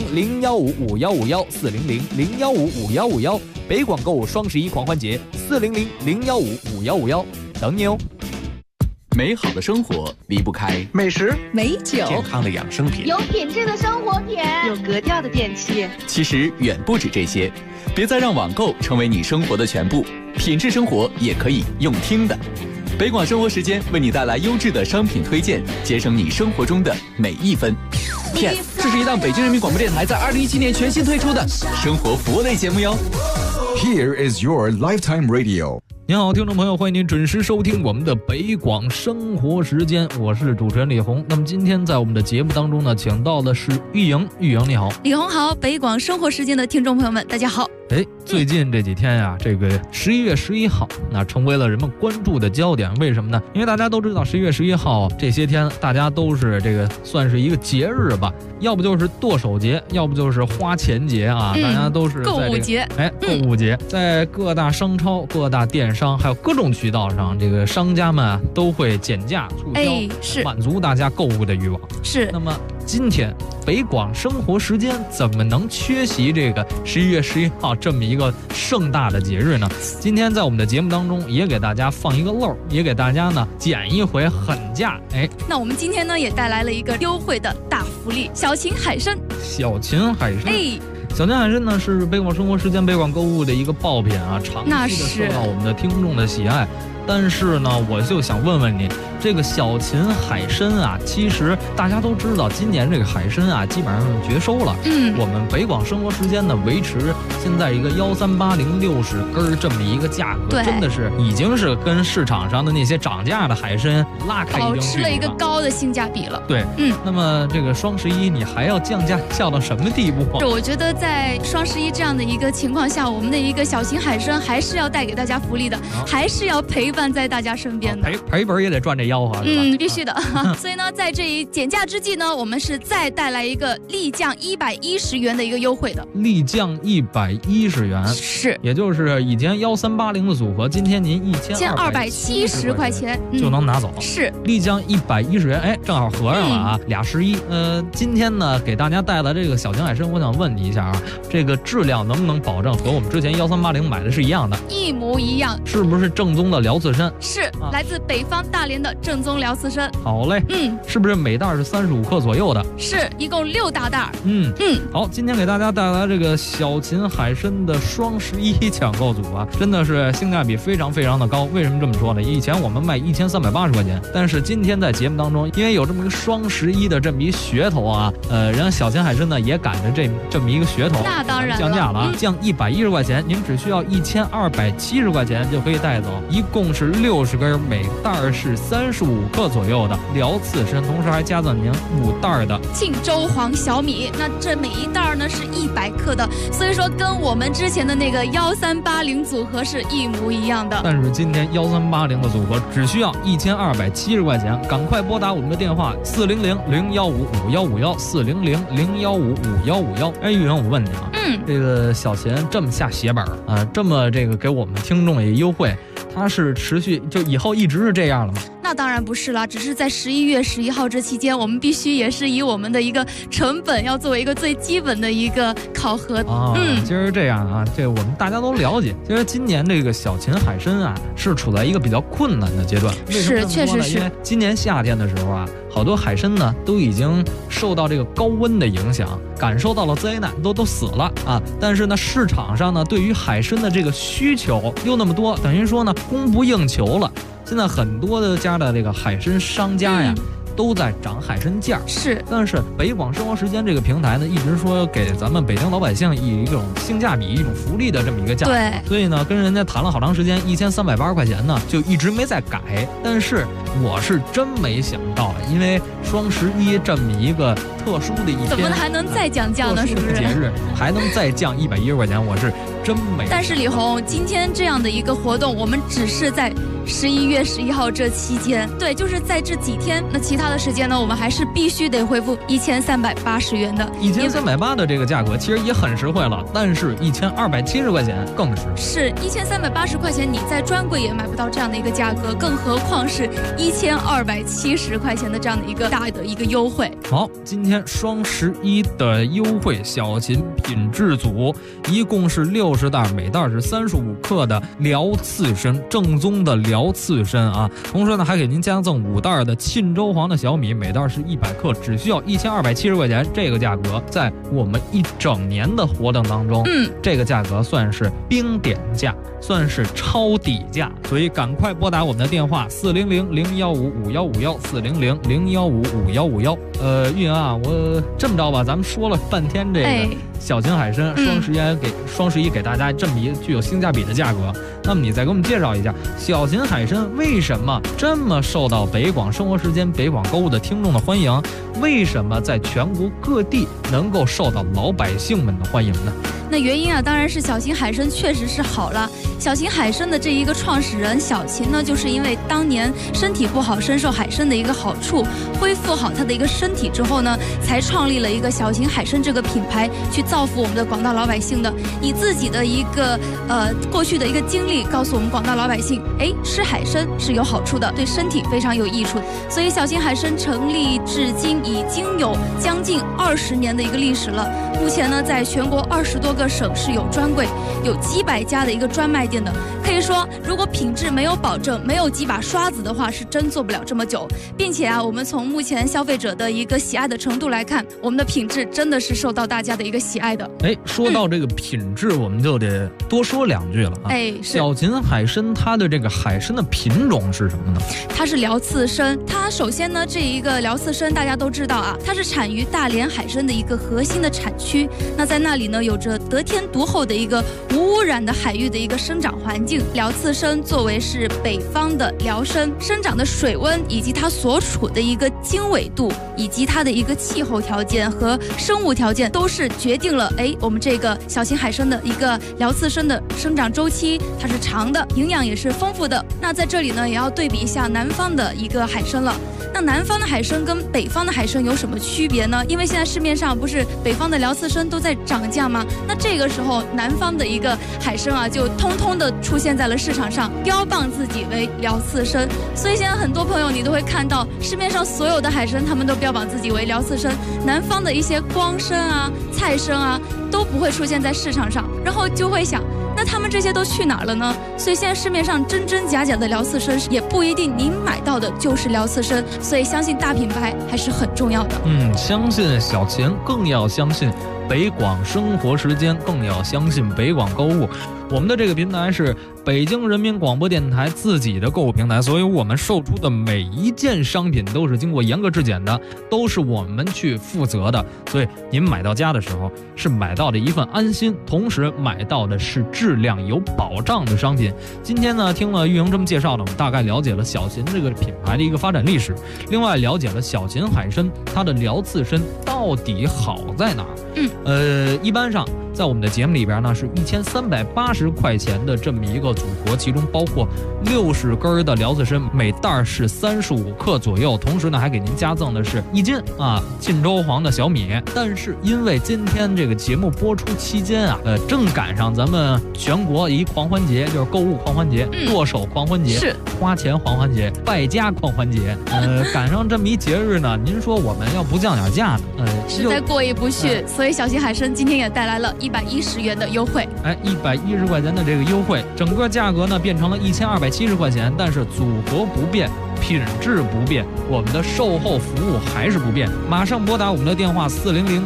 400-015-5151，400-015-5151。北广购物双11狂欢节，400-015-5151，等你哦。 美好的生活离不开美食、 美酒、 健康的养生品、 有品质的生活品、 有格调的电器。 其实远不止这些，别再让网购成为你生活的全部，品质生活也可以用听的。北广生活时间为你带来优质的商品推荐，节省你生活中的每一分。PS， 这是一档北京人民广播电台在2017年全新推出的生活服务类节目哟。 Here is your lifetime radio。 您好，听众朋友，欢迎您准时收听我们的北广生活时间，我是主持人李红。那么今天在我们的节目当中呢，请到的是玉莹，玉莹你好。 李红好，北广生活时间的听众朋友们，大家好。 最近这几天呀，这个11月11号，那成为了人们关注的焦点。为什么呢？因为大家都知道11月11号这些天，大家都是这个算是一个节日吧，要不就是剁手节，要不就是花钱节啊，大家都是在购物节。 购物节，在各大商超、各大电商还有各种渠道上，这个商家们都会减价促销， 是满足大家购物的欲望。 是。 那么今天北广生活时间怎么能缺席这个11月11号这么一个盛大的节日呢？今天在我们的节目当中也给大家放一个漏，也给大家呢捡一回狠价。 那我们今天呢也带来了一个优惠的大福利，小秦海参。 小秦海参。小秦海参呢是北广生活时间北广购物的一个爆品啊，长期的受到我们的听众的喜爱。但是呢，我就想问问你，这个小秦海参啊，其实大家都知道，今年这个海参啊，基本上绝收了。我们北广生活时间呢，维持现在一个13806根这么一个价格，真的是已经是跟市场上的那些涨价的海参拉开一定距离了， 保持了一个高的性价比了。 对，那么这个双11你还要降价降到什么地步？ 我觉得在双11这样的一个情况下，我们的一个小秦海参还是要带给大家福利的，还是要陪伴在大家身边的。 赔本也得赚这吆喝。 必须的。所以呢，在这一减价之际呢，我们是再带来一个立降110元的一个优惠的。 立降110元， 是， 也就是以前1380的组合，今天您 1270块钱就能拿走。 是， 立降110元，正好合上了啊，俩11。今天呢，给大家带来这个小秦海参，我想问你一下啊，这个质量能不能保证和我们之前1380买的是一样的？ 一模一样。 是不是正宗的辽刺参？ 是，来自北方大连的正宗辽刺参。 好嘞，是不是每袋是35克左右的？ 是，一共6大袋。 好，今天给大家带来这个小秦海参的双11抢购组啊，真的是性价比非常非常的高。为什么这么说呢？以前我们卖1380块钱，但是今天在节目当中，因为有这么一个双11的这么一噱头啊，人家小秦海参呢也赶着这么一个噱头， 那当然降价了，降110块钱，您只需要1270块钱就可以带走，一共是60根，每袋是35克左右的辽刺参，同时还加赠您5袋的庆州黄小米。那这每一袋呢是100克的，所以说跟我们之前的那个1380组合是一模一样的。 但是今天1380的组合只需要1270块钱，赶快拨打我们的电话400-015-5151，400-015-5151。哎，玉莹，我问你啊，这个小秦这么下血本啊，这么这个给我们听众也优惠，它是持续就以后一直是这样了吗？ 那当然不是啦，只是在11月11号这期间，我们必须也是以我们的一个成本要作为一个最基本的一个考核。 其实这样啊，这我们大家都了解。其实今年这个小秦海参啊，是处在一个比较困难的阶段。 是，确实是。 因为今年夏天的时候啊，好多海参呢都已经受到这个高温的影响，感受到了灾难，都死了啊。但是呢，市场上呢对于海参的这个需求又那么多，等于说呢供不应求了。现在很多的家的这个海参商家呀，都在涨海参价。 是， 但是北广生活时间这个平台呢，一直说给咱们北京老百姓以一种性价比、一种福利的这么一个价格。 对， 所以呢，跟人家谈了好长时间，1380块钱呢，就一直没再改。但是我是真没想到，因为双11这么一个特殊的一天， 怎么还能再降价呢？是不是？ 节日还能再降110块钱，我是真没。 但是李红，今天这样的一个活动，我们只是在11月11号这期间，对，就是在这几天。那其他的时间呢，我们还是必须得恢复1380元的。 1380的这个价格其实也很实惠了，但是1270块钱更是1380块钱，你在专柜也买不到这样的一个价格，更何况是1270块钱的这样的一个大的一个优惠。 好，今天双11的优惠小秦品质组一共是60袋，每袋是35克的辽刺参，正宗的辽刺参啊。同时呢，还给您加赠5袋的沁州黄的小米，每袋是100克，只需要1270块钱。这个价格在我们一整年的活动当中，这个价格算是冰点价，算是超底价。所以赶快拨打我们的电话400-015-5151，400-015-5151。玉莹啊，我这么着吧，咱们说了半天这个小秦海参双11给大家这么一个具有性价比的价格，那么你再给我们介绍一下小秦海参为什么这么受到北广生活时间、北广购物的听众的欢迎？为什么在全国各地能够受到老百姓们的欢迎呢？ 那原因啊，当然是小秦海参确实是好了。小秦海参的这一个创始人小秦呢，就是因为当年身体不好，深受海参的一个好处，恢复好他的一个身体之后呢，才创立了一个小秦海参这个品牌，去造福我们的广大老百姓的。以自己的一个过去的一个经历，告诉我们广大老百姓，吃海参是有好处的，对身体非常有益处。所以小秦海参成立至今已经有将近20年的一个历史了。目前呢，在全国20多个省市有专柜，有几百家的一个专卖店的。可以说，如果品质没有保证，没有几把刷子的话，是真做不了这么久。并且啊，我们从目前消费者的一个喜爱的程度来看，我们的品质真的是受到大家的一个喜爱的。 说到这个品质，我们就得多说2句了啊。小秦海参它的这个海参的品种是什么呢？ 它是辽刺参。它首先呢，这一个辽刺参大家都知道啊，它是产于大连海参的一个核心的产区。那在那里呢，有着得天独厚的一个无污染的海域的一个生长环境。辽刺参作为是北方的辽参，生长的水温以及它所处的一个经纬度，以及它的一个气候条件和生物条件，都是决定了我们这个小秦海参的一个辽刺参的生长周期，它是长的，营养也是丰富的。那在这里呢，也要对比一下南方的一个海参了。那南方的海参跟北方的海参有什么区别呢？因为现在市面上不是北方的辽刺参都在涨价吗？那这个时候南方的一个海参啊，就通通的出现在了市场上，标榜自己为辽刺参。所以现在很多朋友你都会看到市面上所有的海参，他们都标榜自己为辽刺参，南方的一些光参啊、菜参啊都不会出现在市场上。然后就会想， 那他们这些都去哪儿了呢？所以现在市面上真真假假的辽刺参也不一定您买到的就是辽刺参，所以相信大品牌还是很重要的。 相信小秦，更要相信北广生活时间，更要相信北广购物。我们的这个平台是北京人民广播电台自己的购物平台，所以我们售出的每一件商品都是经过严格质检的，都是我们去负责的。所以您买到家的时候是买到的一份安心，同时买到的是质量有保障的商品。今天呢，听了玉莹这么介绍呢，我们大概了解了小秦这个品牌的一个发展历史，另外了解了小秦海参它的辽刺参到底好在哪儿。一般上在我们的节目里边呢，是1380块钱的这么一个组合，其中包括60根的辽刺参，每袋是35克左右，同时呢还给您加赠的是1斤沁州黄的小米。但是因为今天这个节目播出期间正赶上咱们全国一狂欢节，就是购物狂欢节、剁手狂欢节、 是花钱狂欢节、败家狂欢节，赶上这么一节日呢，您说我们要不降点价呢？ 实在过意不去，所以小秦海参今天也带来了110元的优惠。 110块钱的这个优惠，整个价格呢变成了1270块钱，但是组合不变，品质不变，我们的售后服务还是不变。马上拨打我们的电话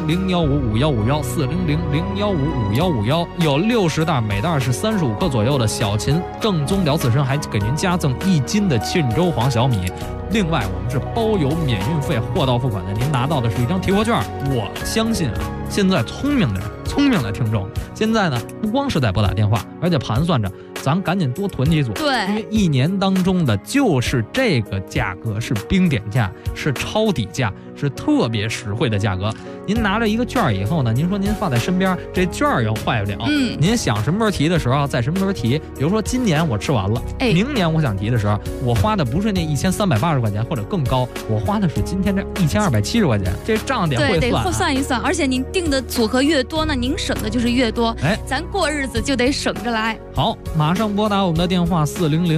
400-015-5151，400-015-5151，有60袋，每袋是35克左右的小秦正宗辽刺参，还给您加赠1斤的沁州黄小米。另外我们是包邮免运费，货到付款的，您拿到的是一张提货券。我相信现在聪明的听众，现在呢不光是在拨打电话，而且盘算着咱赶紧多囤几组， 对， 因为一年当中的就是这个价格是冰点价，是抄底价，是特别实惠的价格。您拿着一个券以后呢，您说您放在身边，这券要坏不了，您想什么时候提的时候在什么时候提。比如说今年我吃完了，明年我想提的时候，我花的不是那1380块钱或者更高，我花的是今天这1270块钱，这账得会算， 得算一算。而且您定的组合越多呢，您省的就是越多。咱过日子就得省着来。 好，马上拨打我们的电话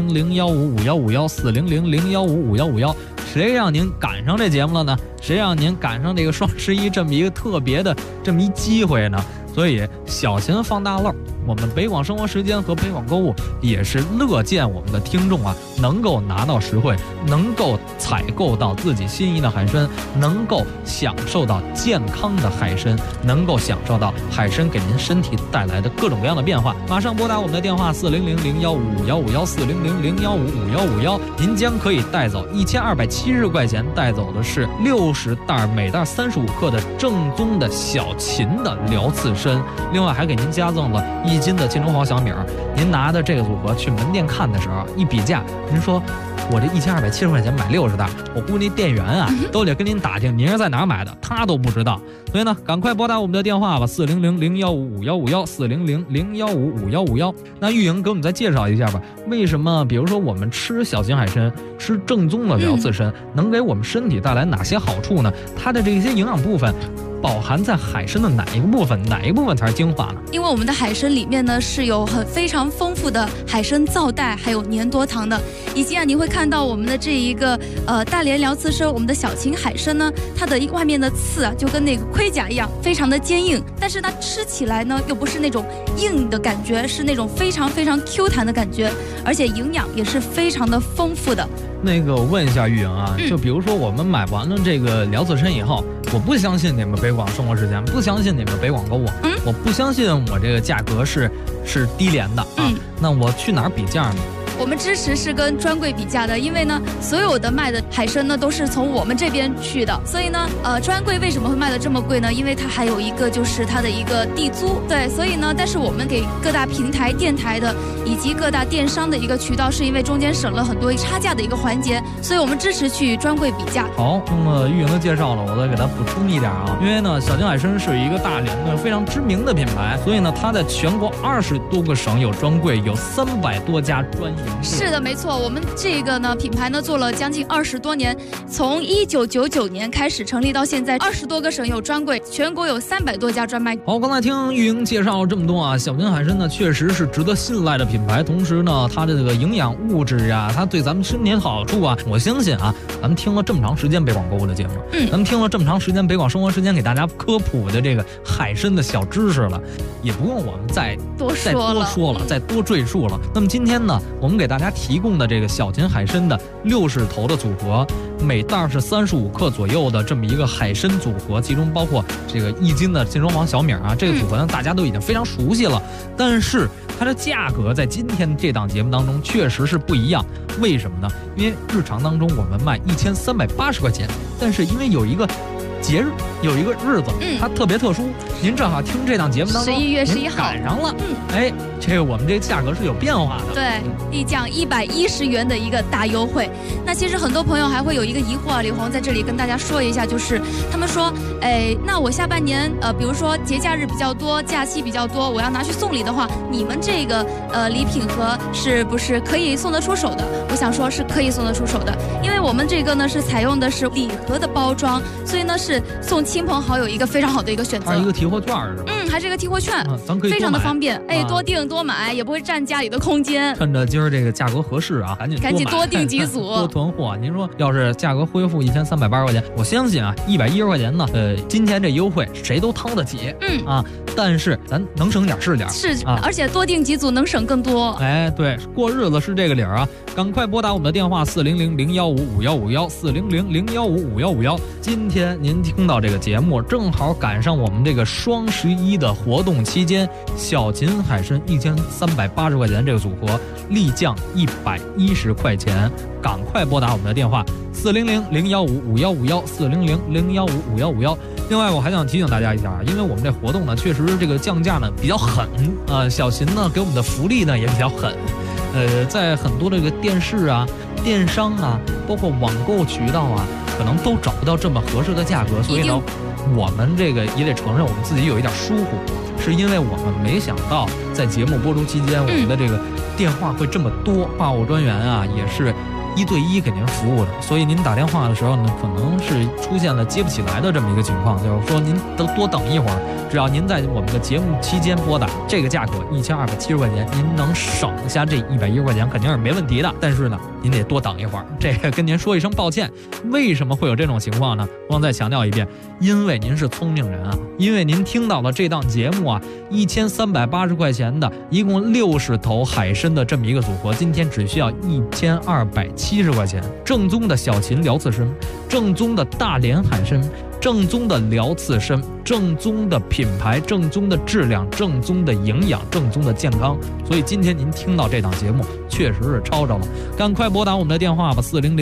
400-015-5151，400-015-5151。谁让您赶上这节目了呢？谁让您赶上这个双11这么一个特别的这么一机会呢？所以小秦放大漏，我们北广生活时间和北广购物也是乐见我们的听众能够拿到实惠，能够采购到自己心仪的海参，能够享受到健康的海参，能够享受到海参给您身体带来的各种各样的变化。马上拨打我们的电话400-015-5151，400-015-5151，您将可以带走1270块钱，带走的是60袋，每袋35克的正宗的小秦的辽刺参，另外还给您加赠了1斤的沁州黄小米。您拿的这个组合去门店看的时候一比价，您说我这1270块钱买60袋，我估计店员都得跟您打听您是在哪儿买的，他都不知道。所以呢，赶快拨打我们的电话吧，400-015-5151，400-015-5151。那玉莹给我们再介绍一下吧，为什么比如说我们吃小秦海参，吃正宗的辽刺参，能给我们身体带来哪些好处呢？它的这些营养部分饱含在海参的哪一个部分？哪一部分才是精华呢？ 因为我们的海参里面呢是有非常丰富的海参皂带，还有粘多糖的，以及你会看到我们的这一个大连辽刺参，我们的小秦海参呢，它的外面的刺就跟那个盔甲一样，非常的坚硬，但是它吃起来呢又不是那种硬的感觉，是那种非常非常 Q 弹的感觉，而且营养也是非常的丰富的。 那个我问一下玉莹就比如说我们买完了这个辽刺参以后，我不相信你们北广生活时间，不相信你们北广购物，我不相信我这个价格是低廉的那我去哪儿比价呢？ 我们支持是跟专柜比价的，因为呢，所有的卖的海参呢都是从我们这边去的，所以呢，专柜为什么会卖的这么贵呢？因为它还有一个就是它的一个地租，对，所以呢，但是我们给各大平台、电台的以及各大电商的一个渠道，是因为中间省了很多差价的一个环节，所以我们支持去专柜比价。 好，那么玉莹的介绍了，我再给它补充一点因为呢，小秦海参是一个大连的非常知名的品牌，所以呢，它在全国20多个省有专柜，有300多家专业是的，没错，我们这个呢品牌呢做了将近20多年，从1999年开始成立到现在，20多个省有专柜，全国有300多家专卖。 好，刚才听玉莹介绍这么多啊，小金海参呢确实是值得信赖的品牌，同时呢它的这个营养物质啊，它对咱们身体的好处啊，我相信啊，咱们听了这么长时间北广购物的节目，咱们听了这么长时间北广生活时间给大家科普的这个海参的小知识了，也不用我们再多说了，再多赘述了。那么今天呢，我们给大家提供的这个小秦海参的60头的组合，每袋是35克左右的这么一个海参组合，其中包括这个1斤的金双黄小米啊，这个组合呢大家都已经非常熟悉了，但是它的价格在今天这档节目当中确实是不一样。为什么呢？因为日常当中我们卖1380块钱，但是因为有一个节日，有一个日子，它特别特殊。您正好听这档节目当中 11月11号赶上了，这个我们这个价格是有变化的， 对，立降110元的一个大优惠。那其实很多朋友还会有一个疑惑，李红在这里跟大家说一下，就是他们说，那我下半年比如说节假日比较多，假期比较多，我要拿去送礼的话，你们这个礼品盒是不是可以送得出手的？我想说是可以送得出手的，因为我们这个呢是采用的是礼盒的包装，所以呢是送亲朋好友一个非常好的一个选择。 还是一个提货券是吧？ 还是一个提货券， 咱可以非常的方便，多订多买，也不会占家里的空间。 趁着今儿这个价格合适啊，赶紧多订几组， 多囤货。您说要是价格恢复1380块钱，我相信啊，110块钱呢，今天这优惠谁都掏得起，但是咱能省点是点， 而且多订几组能省更多。 对，过日子是这个理儿啊，赶快拨打我们的电话400-015-5151，400-015-5151。今天您听到这个节目，正好赶上我们这个双11的活动期间，小秦海参1380块钱这个组合立降110块钱，赶快拨打我们的电话400-015-5151，400-015-5151。另外我还想提醒大家一下，因为我们这活动呢确实这个降价呢比较狠，小秦呢给我们的福利呢也比较狠，在很多这个电视啊、电商啊，包括网购渠道啊，可能都找不到这么合适的价格，所以呢我们这个也得承认我们自己有一点疏忽，是因为我们没想到在节目播出期间，我们的这个电话会这么多，话务专员啊也是1对1给您服务的，所以您打电话的时候呢，可能是出现了接不起来的这么一个情况，就是说您都多等一会儿，只要您在我们的节目期间拨打，这个价格1270块钱，您能省下这110块钱肯定是没问题的，但是呢您得多等一会儿，这个跟您说一声抱歉。为什么会有这种情况呢？我再强调一遍，因为您是聪明人啊，因为您听到了这档节目啊，1380块钱的一共60头海参的这么一个组合，今天只需要1270块钱，正宗的小秦辽刺参，正宗的大连海参，正宗的辽刺参，正宗的品牌，正宗的质量，正宗的营养，正宗的健康。所以今天您听到这档节目确实是抄着了，赶快拨打我们的电话吧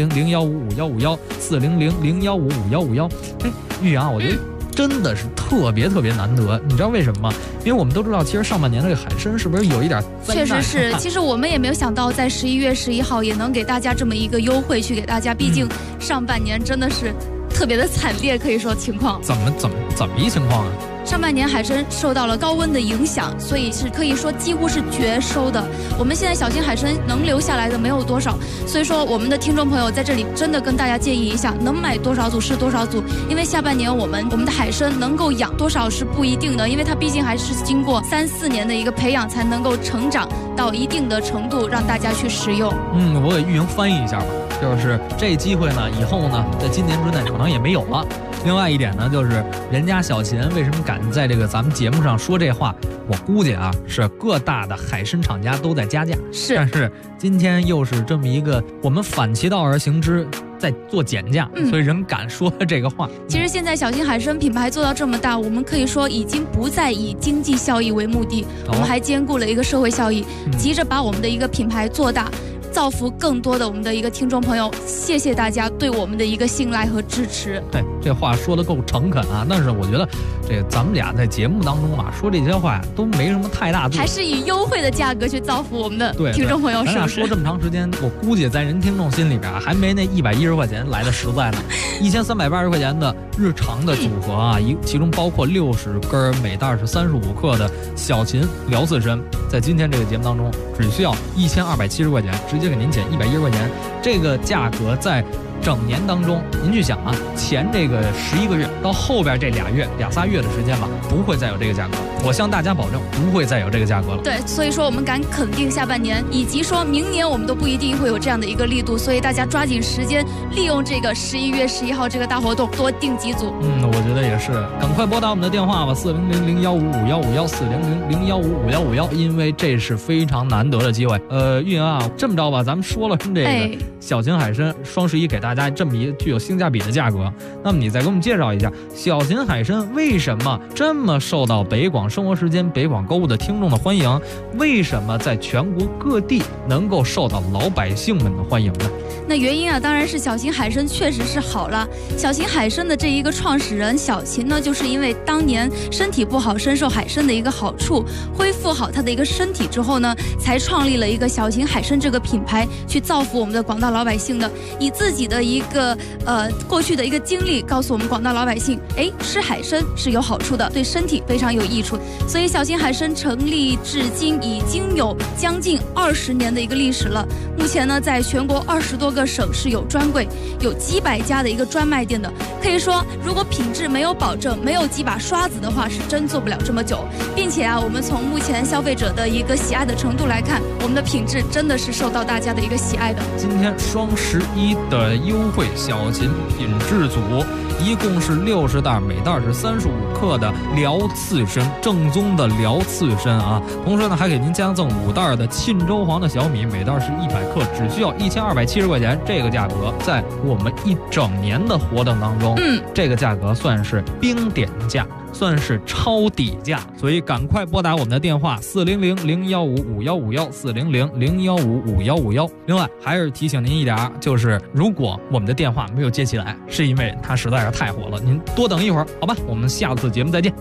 ，400-015-5151，400-015-5151。玉阳，我觉得真的是特别难得，你知道为什么吗？因为我们都知道，其实上半年这个海参是不是有一点灾难？ 确实是，其实我们也没有想到，在11月11号也能给大家这么一个优惠去给大家，毕竟上半年真的是特别的惨烈，可以说情况。 怎么一情况啊？ 上半年海参受到了高温的影响，所以是可以说几乎是绝收的。我们现在小秦海参能留下来的没有多少，所以说我们的听众朋友在这里真的跟大家建议一下，能买多少组是多少组，因为下半年我们的海参能够养多少是不一定的，因为它毕竟还是经过3-4年的一个培养才能够成长到一定的程度，让大家去食用。 我给玉莹翻译一下吧，就是这机会呢，以后呢，在今年之内可能也没有了。另外一点呢，就是人家小秦为什么敢在这个咱们节目上说这话，我估计啊是各大的海参厂家都在加价，但是今天又是这么一个我们反其道而行之，在做减价，所以人敢说这个话。 其实现在小秦海参品牌做到这么大，我们可以说已经不再以经济效益为目的，我们还兼顾了一个社会效益，急着把我们的一个品牌做大， 造福更多的我们的一个听众朋友。谢谢大家对我们的一个信赖和支持。 哎，这话说得够诚恳啊！但是我觉得，这咱们俩在节目当中啊，说这些话都没什么太大度， 还是以优惠的价格去造福我们的听众朋友，是不是？ 说这么长时间，我估计在人听众心里边还没那110块钱来的实在呢。1380块钱的日常的组合啊，其中包括60根，每袋是35克的小秦辽刺参，在今天这个节目当中，只需要1270块钱，直接给您减110块钱。这个价格在整年当中，您去想啊，前这个11个月到后边这2仨月的时间吧，不会再有这个价格。我向大家保证，不会再有这个价格了。 对，所以说我们敢肯定下半年以及说明年我们都不一定会有这样的一个力度，所以大家抓紧时间，利用这个11月11号这个大活动，多订几组。 我觉得也是，赶快拨打我们的电话吧，400-0155-5151，400-0155-5151，因为这是非常难得的机会。运营啊，这么着吧，咱们说了这个小秦海参双11给大家这么一具有性价比的价格，那么你再给我们介绍一下小秦海参为什么这么受到北广生活时间、北广购物的听众的欢迎？为什么在全国各地能够受到老百姓们的欢迎呢？ 那原因啊，当然是小秦海参确实是好了。小秦海参的这一个创始人小秦呢，就是因为当年身体不好，深受海参的一个好处，恢复好他的一个身体之后呢，才创立了一个小秦海参这个品牌，去造福我们的广大老百姓的。以自己的一个过去的一个经历，告诉我们广大老百姓，吃海参是有好处的，对身体非常有益处。所以小秦海参成立至今已经有将近20年的一个历史了。目前呢，在全国20多个省市有专柜，有几百家的一个专卖店的。可以说，如果品质没有保证，没有几把刷子的话，是真做不了这么久。并且啊，我们从目前消费者的一个喜爱的程度来看，我们的品质真的是受到大家的一个喜爱的。 今天双11的优惠小秦品质组，一共是60袋，每袋是35克的辽刺参，正宗的辽刺参啊。同时呢，还给您加赠5袋的沁州黄的小米，每袋是100克，只需要1270块钱。这个价格在我们一整年的活动当中，这个价格算是冰点价，算是超底价，所以赶快拨打我们的电话400-015-5151，400-015-5151。另外还是提醒您一点，就是如果我们的电话没有接起来，是因为它实在是太火了，您多等一会儿，好吧？我们下次节目再见。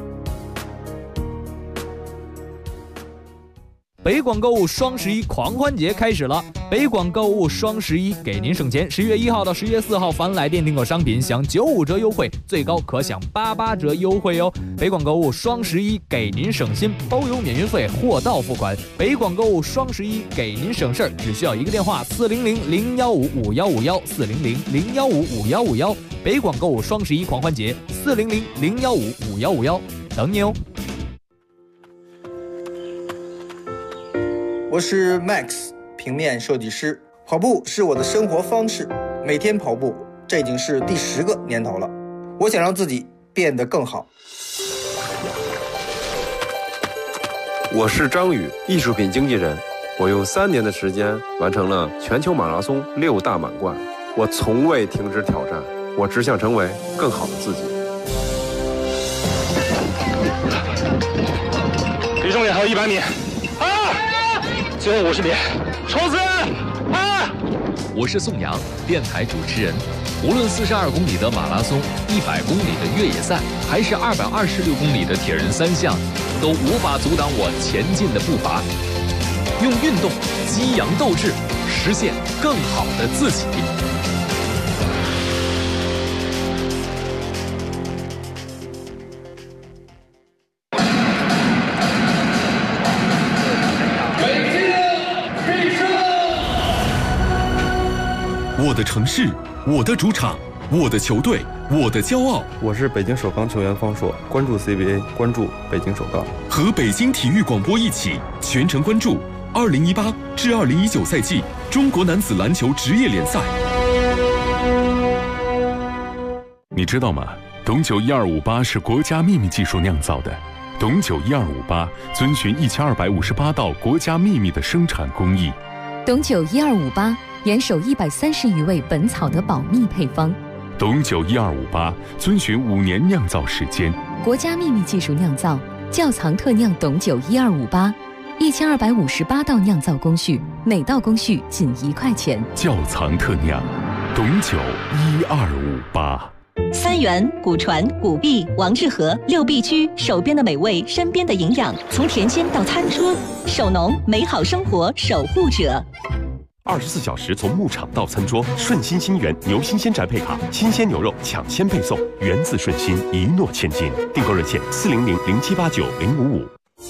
北广购物双11狂欢节开始了，北广购物双11给您省钱，10月1号到10月4号，凡来电订购商品享95折优惠，最高可享88折优惠哟。北广购物双11给您省心，包邮免运费，货到付款。北广购物双11给您省事儿，只需要一个电话400-015-5151，400-015-5151。北广购物双11狂欢节，400-015-5151，等你哦。 我是 Max， 平面设计师。跑步是我的生活方式，每天跑步，这已经是第10个年头了。我想让自己变得更好。 我是张宇，艺术品经纪人。我用3年的时间完成了全球马拉松6大满贯。我从未停止挑战，我只想成为更好的自己。 离终点还有100米。最后50米，冲刺！ 我是宋阳，电台主持人。无论42公里的马拉松、100公里的越野赛，还是226公里的铁人3项，都无法阻挡我前进的步伐。用运动激扬斗志，实现更好的自己。 我的城市，我的主场，我的球队，我的骄傲。 我是北京首钢球员方硕，关注 CBA， 关注北京首钢。 和北京体育广播一起全程关注2018至2019赛季中国男子篮球职业联赛。你知道吗？董酒1258是国家秘密技术酿造的。董酒1258遵循1258道国家秘密的生产工艺。 董酒1258严守130余味本草的保密配方。 董酒1258遵循5年酿造时间。 国家秘密技术酿造，窖藏特酿董酒1258， 1258道酿造工序，每道工序仅1块钱。 窖藏特酿，董酒1258。 三元、古传、古币、王致和6必居，手边的美味，身边的营养，从甜鲜到餐桌，手农美好生活守护者。 24小时从牧场到餐桌，顺心新源牛新鲜宅配卡，新鲜牛肉抢先配送，源自顺心，一诺千金。订购热线400-0789-055。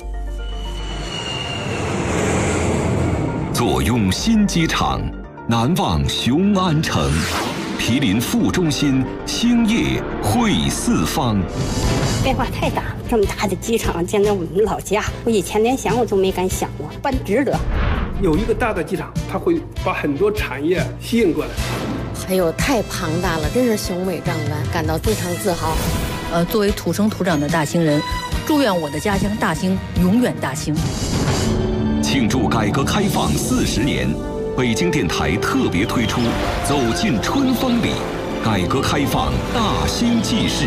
坐拥新机场，难忘雄安城。毗邻副中心，兴业汇四方。 变化太大，这么大的机场建在我们老家，我以前连想我都没敢想过，办值得。 有一个大的机场，它会把很多产业吸引过来。 还有太庞大了，真是雄伟壮观，感到非常自豪。 作为土生土长的大兴人，祝愿我的家乡大兴永远大兴。 庆祝改革开放40年。北京电台特别推出《走进春风里》，改革开放大兴纪事。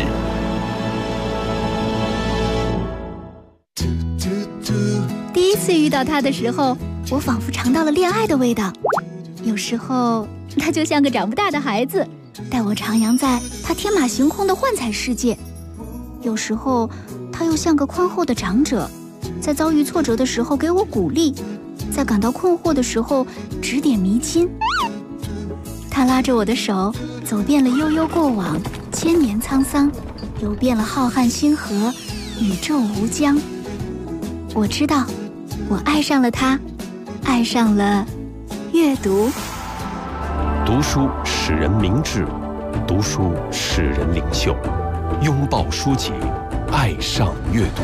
第一次遇到他的时候，我仿佛尝到了恋爱的味道。有时候，他就像个长不大的孩子，带我徜徉在他天马行空的幻彩世界；有时候，他又像个宽厚的长者，在遭遇挫折的时候给我鼓励。在感到困惑的时候指点迷津。他拉着我的手走遍了悠悠过往，千年沧桑，游遍了浩瀚星河，宇宙无疆。我知道我爱上了他，爱上了阅读。 读书使人明智，读书使人领袖。拥抱书籍，爱上阅读。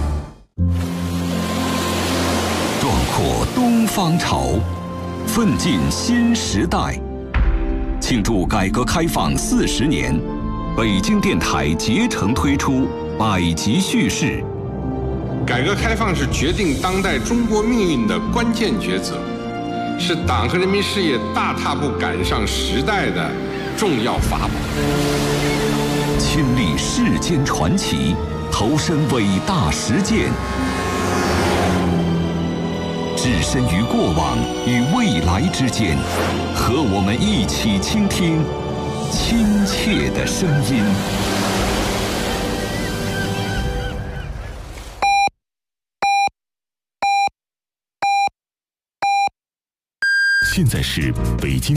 壮阔东方潮，奋进新时代。庆祝改革开放40年，北京电台竭诚推出百集叙事。 改革开放是决定当代中国命运的关键抉择，是党和人民事业大踏步赶上时代的重要法宝。 亲历世间传奇，投身伟大实践。置身于过往与未来之间，和我们一起倾听亲切的声音。 现在是北京